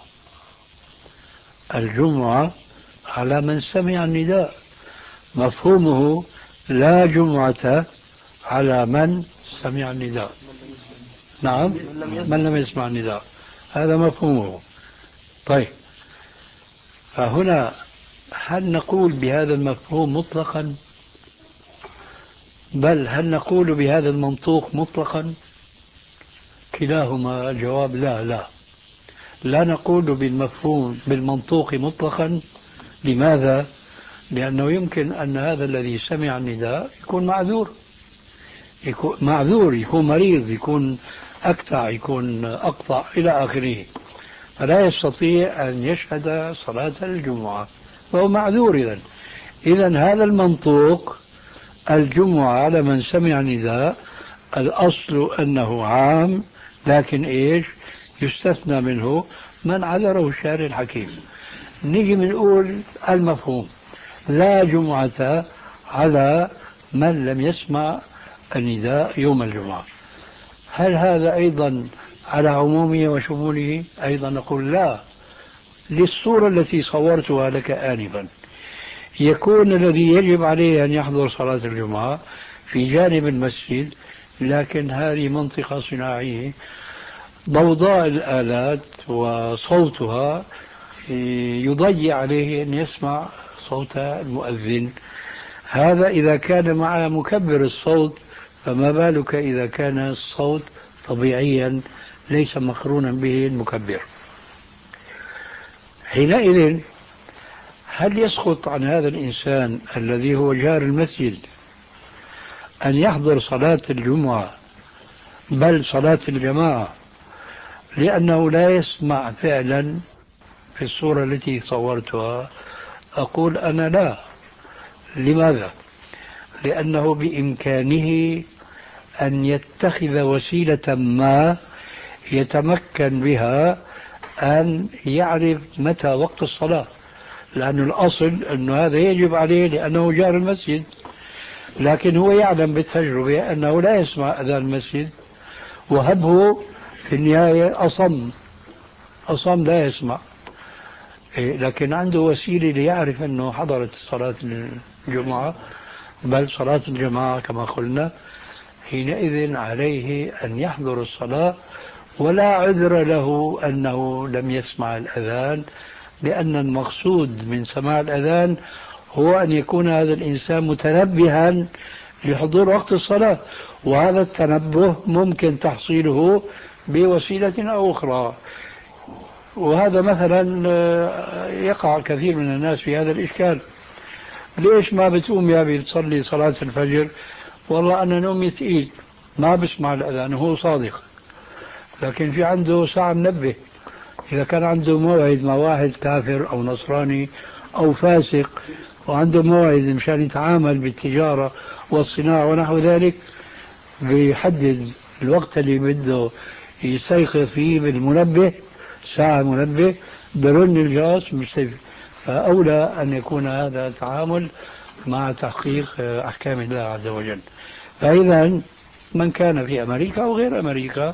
الجمعة على من سمع النداء، مفهومه لا جمعة على من سمع النداء. نعم، من لم يسمع النداء، هذا مفهومه. طيب، فهنا هل نقول بهذا المفهوم مطلقا؟ بل هل نقول بهذا المنطوق مطلقا؟ كلاهما الجواب لا لا لا نقول بالمفهوم بالمنطوق مطلقا. لماذا؟ لأنه يمكن أن هذا الذي سمع النداء يكون معذور، يكون معذور، يكون مريض، يكون أكتع، يكون أقطع إلى آخره، فلا يستطيع أن يشهد صلاة الجمعة، فهو معذور. إذن إذن هذا المنطوق الجمعة على من سمع النداء الأصل أنه عام، لكن إيش يستثنى منه من عذره الشارع الحكيم. نيجي بنقول المفهوم لا جمعة على من لم يسمع النداء يوم الجمعة، هل هذا أيضا على عمومه وشموله؟ أيضا نقول لا، للصورة التي صورتها لك آنفا. يكون الذي يجب عليه أن يحضر صلاة الجمعة في جانب المسجد، لكن هذه منطقة صناعية، ضوضاء الآلات وصوتها يضيع عليه أن يسمع صوت المؤذن. هذا إذا كان مع مكبر الصوت، فما بالك إذا كان الصوت طبيعيا ليس مقرونا به المكبر. حينئذ هل يسقط عن هذا الإنسان الذي هو جار المسجد أن يحضر صلاة الجمعة بل صلاة الجماعة لأنه لا يسمع فعلا في الصورة التي صورتها؟ أقول أنا لا. لماذا؟ لأنه بإمكانه أن يتخذ وسيلة ما يتمكن بها أن يعرف متى وقت الصلاة، لأن الأصل أنه هذا يجب عليه لأنه جار المسجد، لكن هو يعلم بالتجربة أنه لا يسمع أذان المسجد، وهبه في النهاية أصم أصم لا يسمع، لكن عنده وسيلة ليعرف أنه حضرت صلاة الجمعة بل صلاة الجماعة كما قلنا. حينئذ عليه أن يحضر الصلاة ولا عذر له أنه لم يسمع الأذان، لأن المقصود من سماع الأذان هو أن يكون هذا الإنسان متنبها لحضور وقت الصلاة، وهذا التنبه ممكن تحصيله بوسيلة أو أخرى. وهذا مثلا يقع كثير من الناس في هذا الإشكال: ليش ما بتقوم يا أبي تصلي صلاة الفجر؟ والله أنا نومي ثقيل ما بسمع الأذان. هو صادق، لكن في عنده ساعة منبه. إذا كان عنده موعد مع واحد كافر أو نصراني أو فاسق وعنده موعد مشان يتعامل بالتجارة والصناعة ونحو ذلك، بيحدد الوقت اللي بده يستيقظ فيه بالمنبه، ساعة منبه برن الجرس مستيقظ. فأولى أن يكون هذا تعامل مع تحقيق أحكام الله عز وجل. فإذا من كان في أمريكا أو غير أمريكا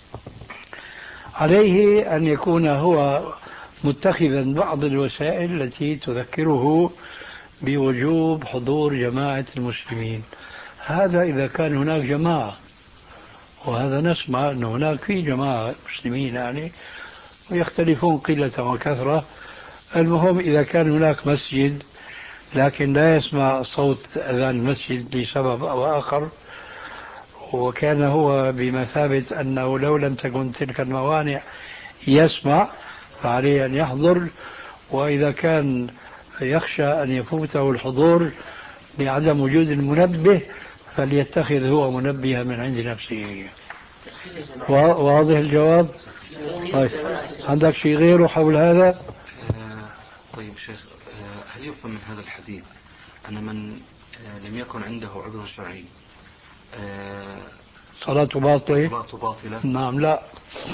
عليه أن يكون هو متخذا بعض الوسائل التي تذكره بوجوب حضور جماعة المسلمين. هذا إذا كان هناك جماعة، وهذا نسمع أن هناك في جماعة مسلمين يعني ويختلفون قلة وكثرة. المهم إذا كان هناك مسجد لكن لا يسمع صوت أذان المسجد لسبب أو آخر، وكان هو بمثابة أنه لو لم تكن تلك الموانع يسمع، فعليه أن يحضر. وإذا كان يخشى أن يفوته الحضور لعدم وجود المنبه فليتخذ هو منبها من عند نفسه. واضح الجواب؟ طيب. عندك شيء غيره حول هذا؟ آه طيب شيخ، آه هل يفهم من هذا الحديث أن من آه لم يكن عنده عذر شرعي آه صلاته باطلة؟ صلاته باطلة؟ نعم. لا،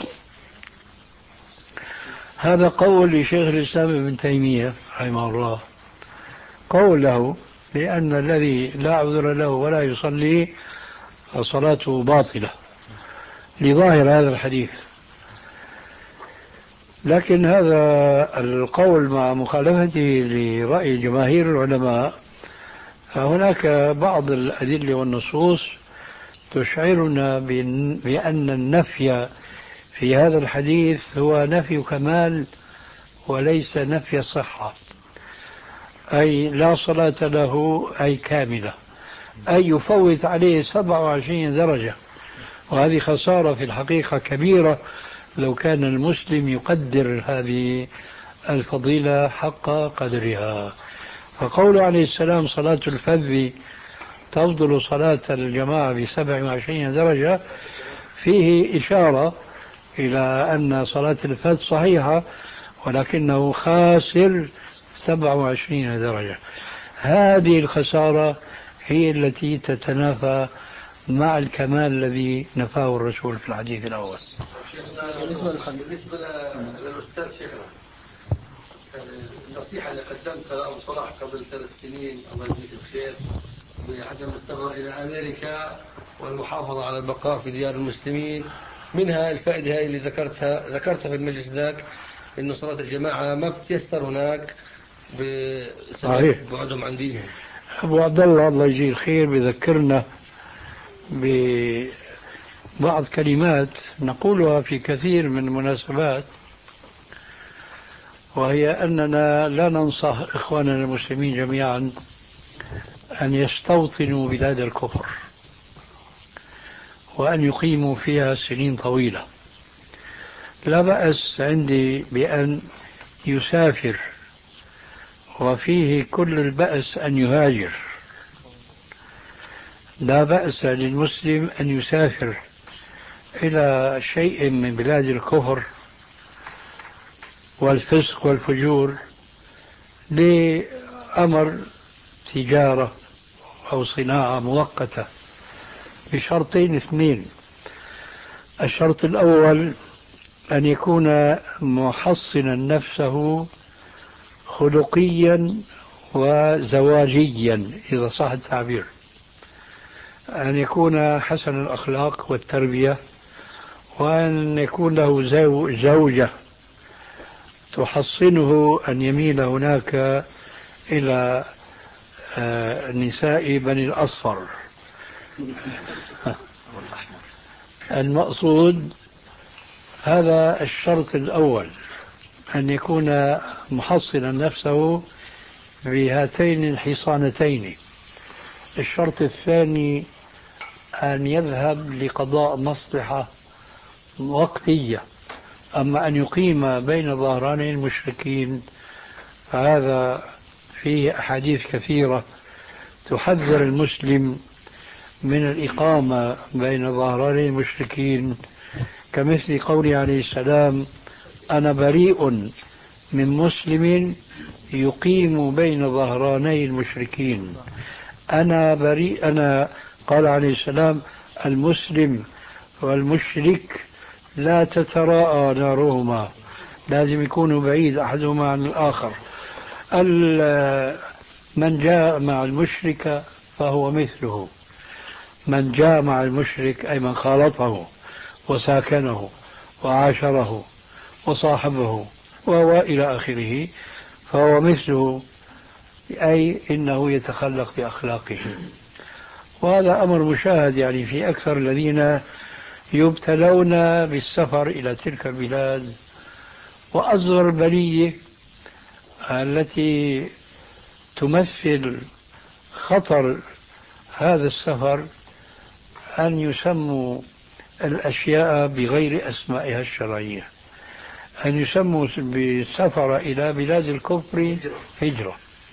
هذا قول لشيخ الإسلام ابن تيمية رحمه الله، قول له، لأن الذي لا عذر له ولا يصلي فصلاته باطلة لظاهر هذا الحديث. لكن هذا القول مع مخالفته لرأي جماهير العلماء، فهناك بعض الأدلة والنصوص تشعرنا بأن النفي في هذا الحديث هو نفي كمال وليس نفي صحة، أي لا صلاة له أي كاملة، أي يفوت عليه سبعة وعشرين درجة، وهذه خسارة في الحقيقة كبيرة لو كان المسلم يقدر هذه الفضيلة حق قدرها. فقول عليه السلام صلاة الفذ تفضل صلاة الجماعة بسبع وعشرين درجة فيه إشارة إلى أن صلاة الفذ صحيحة، ولكنه خاسر سبع وعشرين درجة. هذه الخسارة هي التي تتنافى مع الكمال الذي نفاه الرسول في الحديث الأول. بالنسبة للأستاذ شيخنا، النصيحة اللي قدمتها لأبو صلاح قبل ثلاث سنين الله يجزيك الخير بعدم السفر إلى أمريكا والمحافظة على البقاء في ديار المسلمين، منها الفائدة هاي اللي ذكرتها ذكرتها في المجلس ذاك، إنه صلاة الجماعة ما بتيسر هناك بسبب بعدهم عن دينهم. أبو عبد الله الله يجزيه الخير بذكرنا ببعض كلمات نقولها في كثير من المناسبات، وهي أننا لا ننصح إخواننا المسلمين جميعا أن يستوطنوا بلاد الكفر وأن يقيموا فيها سنين طويلة. لا بأس عندي بأن يسافر، وفيه كل البأس أن يهاجر. لا بأس للمسلم أن يسافر إلى شيء من بلاد الكفر والفسق والفجور لأمر تجارة أو صناعة مؤقتة، بشرطين اثنين. الشرط الأول أن يكون محصنا نفسه خلقيا وزواجيا إذا صح التعبير، أن يكون حسن الأخلاق والتربية، وأن يكون له زوجة تحصنه أن يميل هناك إلى نساء بني الأصفر. المقصود هذا الشرط الأول، أن يكون محصنا نفسه بهاتين الحصانتين. الشرط الثاني أن يذهب لقضاء مصلحة وقتية. أما أن يقيم بين ظهراني المشركين فهذا فيه أحاديث كثيرة تحذر المسلم من الإقامة بين ظهراني المشركين، كمثل قوله عليه السلام: أنا بريء من مسلم يقيم بين ظهراني المشركين. أنا بريء أنا قال عليه السلام: المسلم والمشرك لا تتراءى نارهما، لازم يكونوا بعيد أحدهما عن الآخر. من جاء مع المشرك فهو مثله، من جاء مع المشرك أي من خالطه وساكنه وعاشره وصاحبه وهو إلى آخره فهو مثله، أي إنه يتخلق بأخلاقه. وهذا أمر مشاهد يعني في أكثر الذين يبتلون بالسفر إلى تلك البلاد. وأصغر البلية التي تمثل خطر هذا السفر أن يسموا الأشياء بغير أسمائها الشرعية، أن يسموا بالسفر إلى بلاد الكفر هجرة،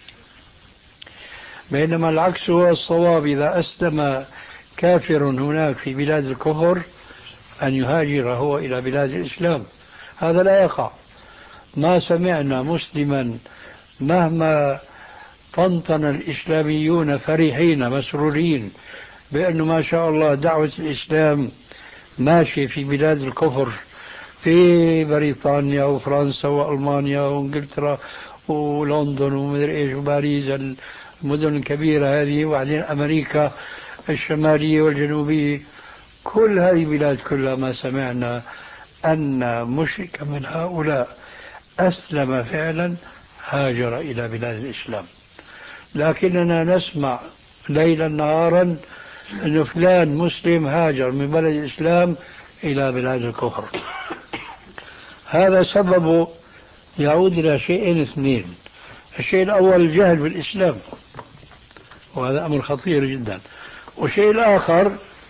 بينما العكس هو الصواب. إذا أسلم كافر هناك في بلاد الكفر أن يهاجر هو إلى بلاد الإسلام. هذا لا يقع. ما سمعنا مسلما مهما طنطن الإسلاميون فرحين مسرورين بأنه ما شاء الله دعوة الإسلام ماشي في بلاد الكفر في بريطانيا وفرنسا وألمانيا وإنجلترا ولندن ومدري إيش وباريس، المدن الكبيرة هذه، وبعدين أمريكا، الشمالية والجنوبية، كل هذه البلاد كلها ما سمعنا أن مشرك من هؤلاء أسلم فعلا هاجر إلى بلاد الإسلام. لكننا نسمع ليلا نهارا أن فلان مسلم هاجر من بلد الإسلام إلى بلاد الكفر. هذا سببه يعود إلى شيئين اثنين. الشيء الأول الجهل بالإسلام، وهذا أمر خطير جدا. والشيء الآخر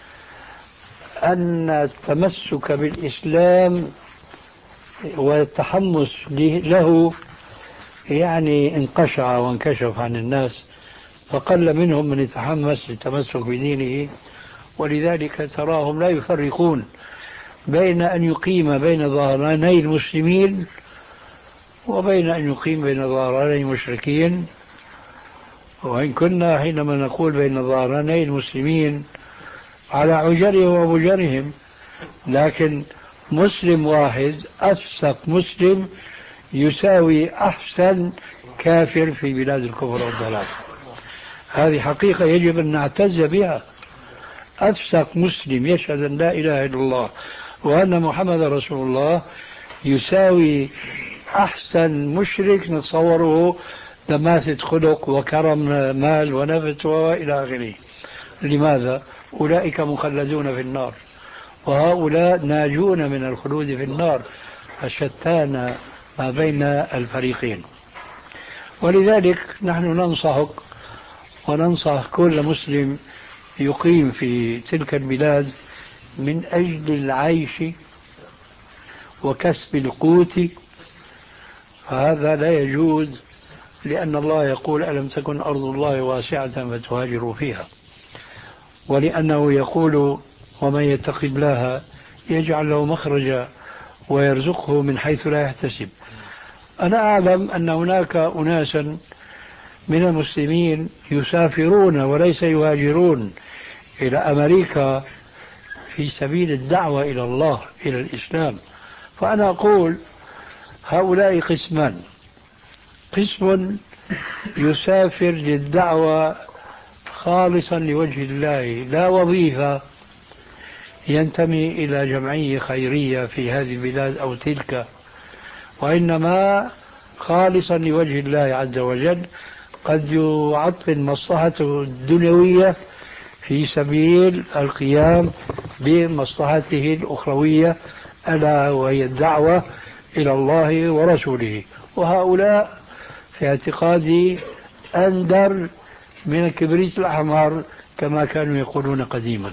أن التمسك بالإسلام والتحمس له يعني انقشع وانكشف عن الناس، فقل منهم من يتحمس للتمسك بدينه. ولذلك تراهم لا يفرقون بين أن يقيم بين ظهراني المسلمين وبين أن يقيم بين ظهراني المشركين. وإن كنا حينما نقول بين ظهراني المسلمين على عجرهم وبجرهم، لكن مسلم واحد أفسق مسلم يساوي أحسن كافر في بلاد الكفر والضلال. هذه حقيقة يجب أن نعتز بها. أفسق مسلم يشهد أن لا إله إلا الله وأن محمد رسول الله يساوي أحسن مشرك نتصوره دماثة خلق وكرم مال ونفت وإلى آخره. لماذا؟ أولئك مخلدون في النار، وهؤلاء ناجون من الخلود في النار، فشتان ما بين الفريقين. ولذلك نحن ننصحك وننصح كل مسلم يقيم في تلك البلاد من أجل العيش وكسب القوت، فهذا لا يجوز، لأن الله يقول ألم تكن أرض الله واسعة فتهاجروا فيها، ولأنه يقول ومن يتق الله يجعل له مخرجا ويرزقه من حيث لا يحتسب. أنا أعلم أن هناك أناسا من المسلمين يسافرون وليس يهاجرون إلى أمريكا في سبيل الدعوة إلى الله إلى الإسلام. فأنا أقول هؤلاء قسمان: قسم يسافر للدعوة خالصا لوجه الله، لا وظيفة ينتمي إلى جمعية خيرية في هذه البلاد أو تلك، وإنما خالصا لوجه الله عز وجل، قد يعطل مصلحته الدنيوية في سبيل القيام بمصلحته الأخروية، ألا وهي الدعوة إلى الله ورسوله. وهؤلاء في اعتقادي أندر من الكبريت الأحمر كما كانوا يقولون قديما.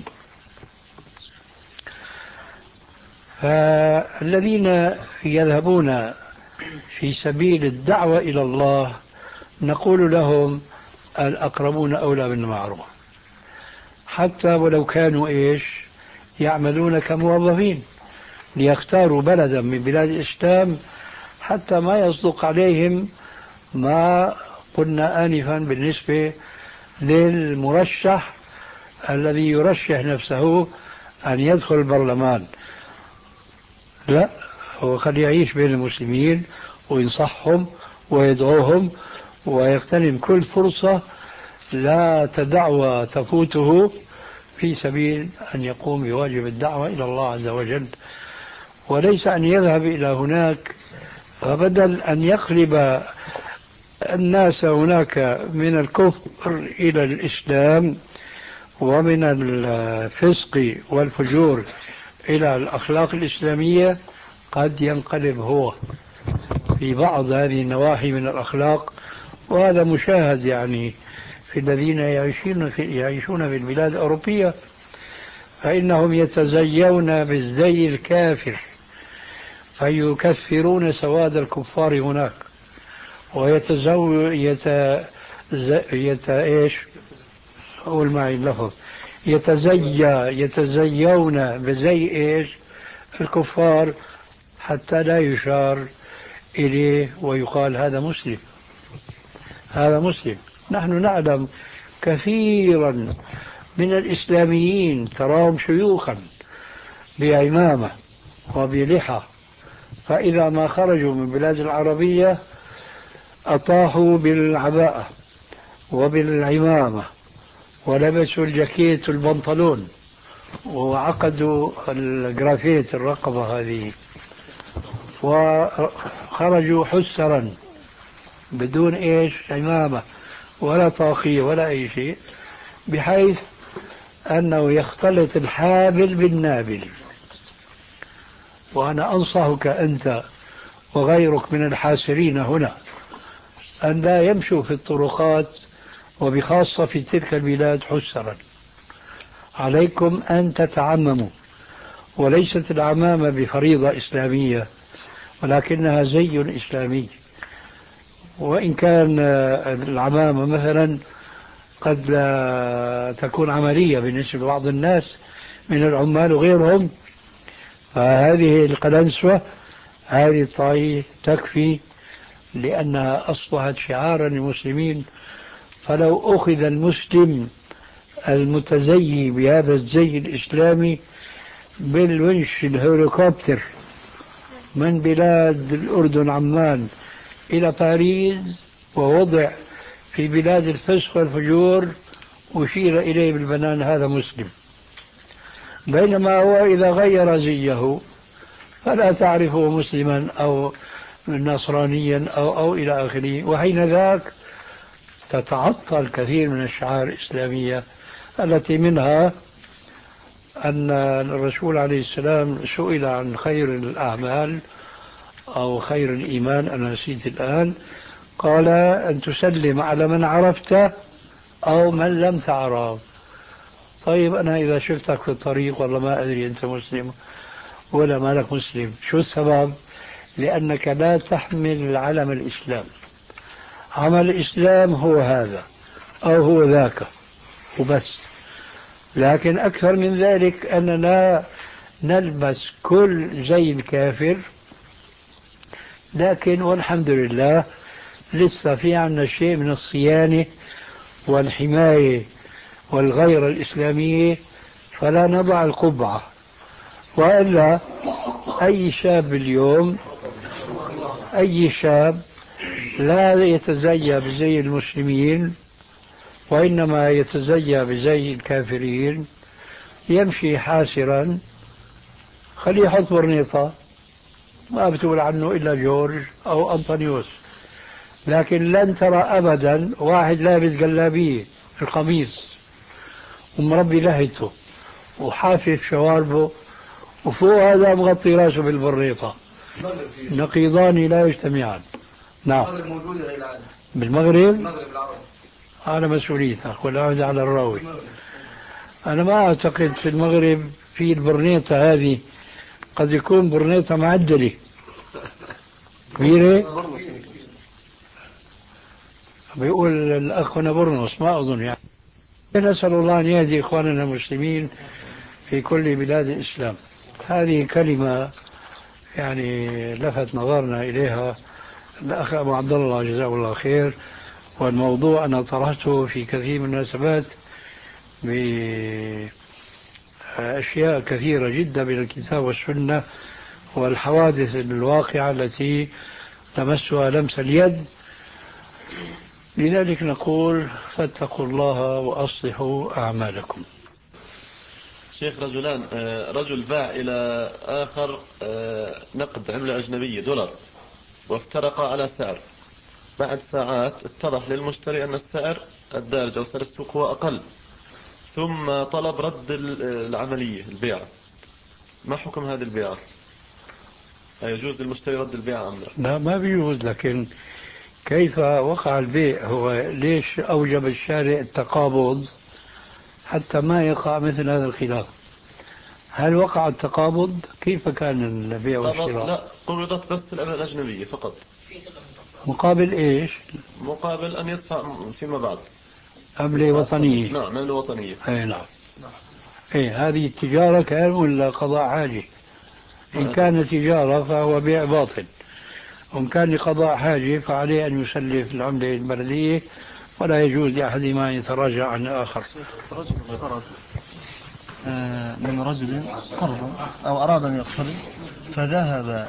فالذين يذهبون في سبيل الدعوة إلى الله نقول لهم الأقربون أولى بالمعروف، حتى ولو كانوا إيش يعملون كموظفين، ليختاروا بلدا من بلاد الإسلام حتى ما يصدق عليهم ما قلنا آنفا بالنسبة للمرشح الذي يرشح نفسه أن يدخل البرلمان. لا، هو قد يعيش بين المسلمين وينصحهم ويدعوهم ويغتنم كل فرصة لا تدعوى تفوته في سبيل أن يقوم بواجب الدعوة إلى الله عز وجل، وليس أن يذهب إلى هناك فبدل أن يقلب الناس هناك من الكفر إلى الإسلام ومن الفسق والفجور إلى الأخلاق الإسلامية، قد ينقلب هو في بعض هذه النواحي من الأخلاق. وهذا مشاهد يعني في الذين يعيشون في, يعيشون في البلاد الأوروبية، فإنهم يتزيون بالزي الكافر فيكفرون سواد الكفار هناك، ويتزو يت... يت... إيش قول معي اللفظ يتزي يتزيون بزي إيش الكفار حتى لا يشار إليه ويقال هذا مسلم هذا مسلم. نحن نعلم كثيرا من الإسلاميين تراهم شيوخا بعمامة وبلحى، فإذا ما خرجوا من بلاد العربية أطاحوا بالعباءة وبالعمامة ولبسوا الجاكيت والبنطلون وعقدوا الجرافيت الرقبة هذه وخرجوا حسرا بدون إيش عمامة ولا طاقية ولا أي شيء، بحيث أنه يختلط الحابل بالنابل. وأنا أنصحك أنت وغيرك من الحاسرين هنا أن لا يمشوا في الطرقات وبخاصة في تلك البلاد حسرا. عليكم أن تتعمموا، وليست العمامة بفريضة إسلامية ولكنها زي إسلامي. وإن كان العمامة مثلا قد لا تكون عملية بالنسبة لبعض الناس من العمال وغيرهم، فهذه القلنسوة هذه الطاقية تكفي، لأنها أصبحت شعارا للمسلمين. فلو أخذ المسلم المتزيي بهذا الزي الإسلامي بالونش الهليكوبتر من بلاد الأردن عمان إلى باريس ووضع في بلاد الفسق والفجور أشير إليه بالبنان هذا مسلم، بينما هو إذا غير زيه فلا تعرفه مسلما أو نصرانيا أو, أو إلى آخره. وحين ذاك تتعطل كثير من الشعائر الإسلامية التي منها أن الرسول عليه السلام سئل عن خير الأعمال أو خير الإيمان، أنا نسيت الآن، قال أن تسلم على من عرفت أو من لم تعرف. طيب أنا إذا شفتك في الطريق والله ما أدري أنت مسلم ولا مالك مسلم، شو السبب؟ لأنك لا تحمل علم الإسلام. عمل الإسلام هو هذا أو هو ذاك وبس. لكن أكثر من ذلك أننا نلبس كل زي الكافر، لكن والحمد لله لسه في عنا شيء من الصيانة والحماية والغيرة الإسلامية، فلا نضع القبعة. وإلا أي شاب اليوم أي شاب لا يتزيى بزي المسلمين وإنما يتزيى بزي الكافرين يمشي حاسرا، خليه يحط برنيطة ما بتقول عنه إلا جورج أو أنطونيوس، لكن لن ترى أبدا واحد لابس جلابية في القميص ومربي لحيته وحافف شواربه وفوق هذا مغطي راسه بالبريطة، نقيضان لا يجتمعان. نعم بالمغرب المغرب العربي على مسؤوليتك والعودة على الراوي. أنا ما أعتقد في المغرب في البرنيطة هذه، قد يكون برنيطة معدلة كبيرة، بيقول الأخ نابلس ما أظن يعني. نسأل الله أن يهدي إخواننا المسلمين في كل بلاد الإسلام. هذه كلمة يعني لفت نظرنا إليها الأخ أبو عبد الله جزاه الله خير، والموضوع أنا طرحته في كثير من المناسبات بأشياء كثيرة جدا من الكتاب والسنة والحوادث الواقعة التي تمسها لمس اليد. لذلك نقول فاتقوا الله وأصلحوا أعمالكم. شيخ رجلان، رجل باع إلى آخر نقد عملة أجنبية دولار وافترقا على سعر، بعد ساعات اتضح للمشتري أن السعر الدارج أو سعر السوق هو أقل، ثم طلب رد العملية البيعة. ما حكم هذه البيعة؟ يجوز للمشتري رد البيعة أم لا؟ لا ما بيجوز، لكن كيف وقع البيع؟ هو ليش أوجب الشارع التقابض حتى ما يقع مثل هذا الخلاف؟ هل وقع التقابض؟ كيف كان البيع والشراء؟ لا قبضت بس العملة الأجنبية فقط. مقابل إيش؟ مقابل أن يدفع فيما بعد عملة وطنية. نعم عملة وطنية. أي نعم. إيه هذه التجارة كان ولا قضاء حاجة؟ إن كان تجارة فهو بيع باطل، وإن كان لقضاء حاجة فعليه أن يسلف العملة البلدية، ولا يجوز لأحد ما يتراجع عن الآخر. من رجل قرض أو أراد أن يقترض فذهب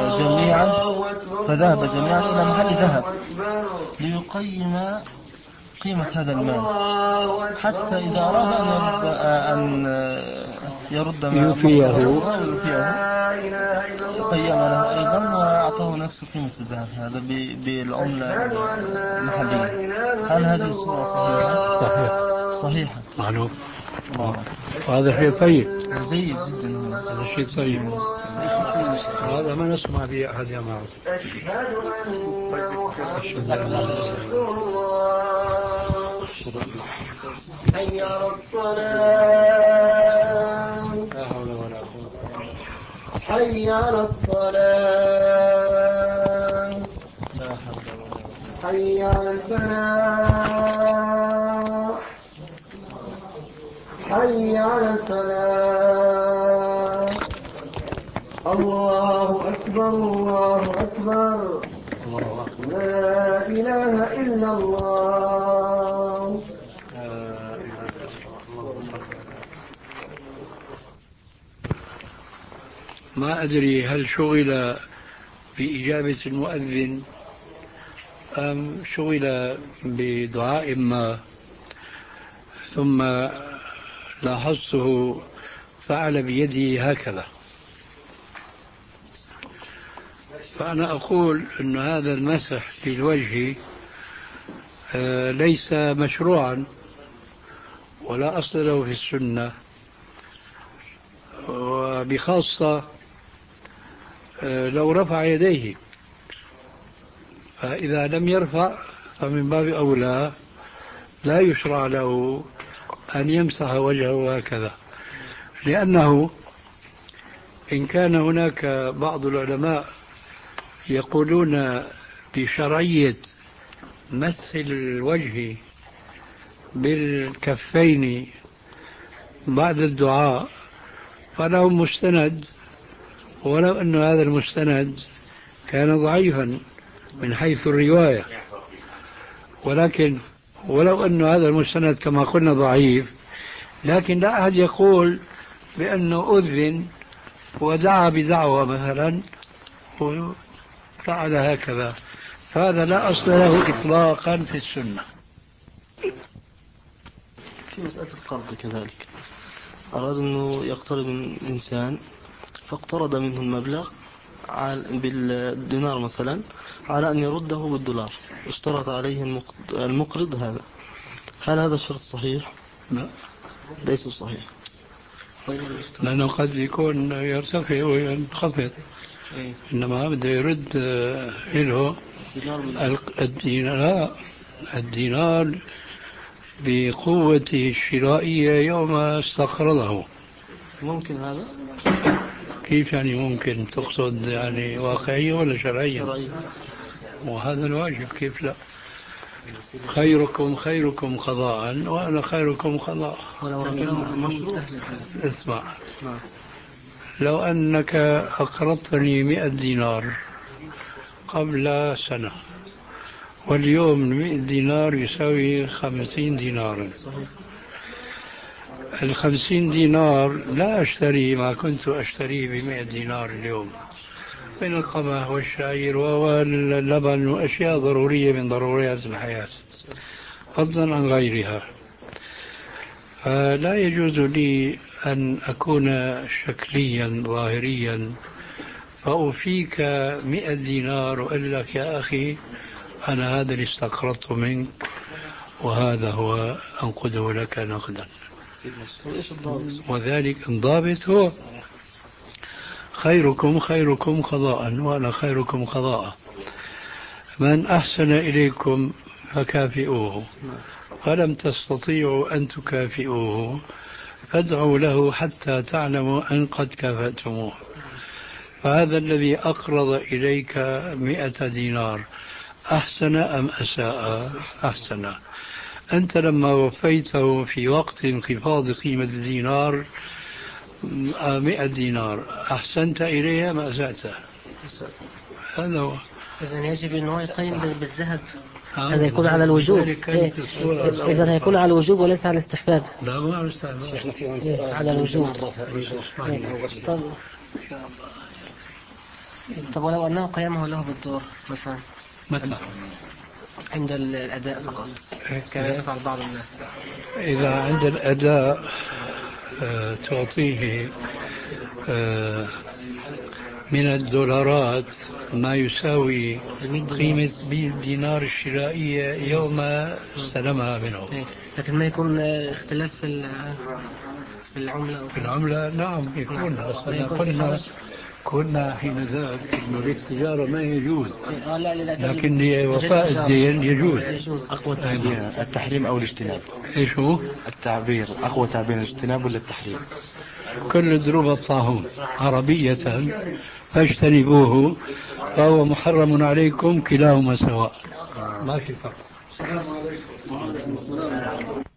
جميعا فذهب جميعا إلى محل ذهب ليقيم قيمة هذا المال، حتى إذا أراد أن يرد أن يرد يوفيه قيم له أيضا وأعطاه نفس قيمة الذهب هذا بالعملة المحلية. هل هذه الصورة صحيحة؟ صحيح صحيحة. معلوم. وهذا شيء طيب جيد جدا. هذا شيء طيب. هذا ما نسمع به أحد يا معه. أشهد أن محمدا رسول الله. حي على الصلاة. لا حول ولا قوة. حي على الصلاة. لا حول ولا قوة. حي على الفلاح. حي على الفلاح. الله أكبر الله أكبر. لا إله إلا الله. ما أدري هل شغل بإجابة المؤذن أم شغل بدعاء ما، ثم لاحظته فعل بيده هكذا. فأنا أقول أن هذا المسح في الوجه ليس مشروعا ولا أصل له في السنة، وبخاصة لو رفع يديه، فإذا لم يرفع فمن باب أولى لا يشرع له أن يمسح وجهه هكذا، لأنه إن كان هناك بعض العلماء يقولون بشرعية مسح الوجه بالكفين بعد الدعاء فلهم مستند، ولو أن هذا المستند كان ضعيفا من حيث الرواية، ولكن ولو أن هذا المستند كما قلنا ضعيف، لكن لا أحد يقول بأنه أذن ودعا بدعوة مثلا وفعل هكذا، فهذا لا أصل له إطلاقا في السنة. في مسألة القرض كذلك، أراد أنه يقترض من إنسان فاقترض منه المبلغ بالدينار مثلا على أن يرده بالدولار، اشترط عليه المقرض هذا، هل هذا الشرط صحيح؟ لا ليس صحيح، لأنه قد يكون يرتفع وينخفض، إنما بده يرد له الدينار الدينار بقوته الشرائية يوم استقرضه. ممكن هذا؟ كيف يعني ممكن؟ تقصد يعني واقعية ولا شرعية؟ شرعية. وهذا الواجب، كيف لا؟ خيركم خيركم قضاء وأنا خيركم قضاء. اسمع، لو أنك أقرضتني مئة دينار قبل سنة، واليوم مئة دينار يساوي خمسين دينارا، الخمسين دينار لا أشتري ما كنت أشتريه بمئة دينار اليوم من القمح والشعير واللبن وأشياء ضرورية من ضروريات الحياة، فضلا عن غيرها. فلا يجوز لي أن أكون شكليا ظاهريا فأوفيك مئة دينار وأقول لك يا أخي أنا هذا اللي استقرضته منك وهذا هو أنقذه لك نقدا. وذلك الضابط هو خيركم خيركم قضاء وأنا خيركم قضاء، من أحسن إليكم فكافئوه، فلم تستطيعوا أن تكافئوه فادعوا له حتى تعلموا أن قد كافأتموه. فهذا الذي أقرض إليك مئة دينار أحسن أم أساء؟ أحسن. أنت لما وفيته في وقت انخفاض قيمة الدينار مئة دينار أحسنت إليها ما أسأت؟ هذا هو. إذن يجب أنه يقيم بالذهب، هذا يكون على الوجوب. إيه. إذن يكون على الوجوب وليس على الاستحباب. لا مو على الاستحباب، شيخنا في إيه. على الوجوب. طب طب ولو أنه قيامه له بالدور مثلا متى؟ عند الأداء فقط. كما يفعل بعض الناس. إذا عند الأداء آه، تعطيه آه، من الدولارات ما يساوي قيمة الدينار الشرائية يوم استلمها منه. إيه. لكن ما يكون آه، اختلاف في ال- في العملة أو في العملة نعم يكون، نعم. بس ما أنا يكون في قلنا حرج. كنا حين ذاك إنه للتجارة ما يجوز، إيه. آه لا لا لا لكن لوفاء الدين يجوز. يجوز. أقوى تعبير التحريم أو الاجتناب؟ إيش هو؟ التعبير أقوى تعبير الاجتناب ولا التحريم؟ كل ضروب الطاعون عربية فاجتنبوه فهو محرم عليكم كلاهما سواء، ما في فرق. السلام عليكم.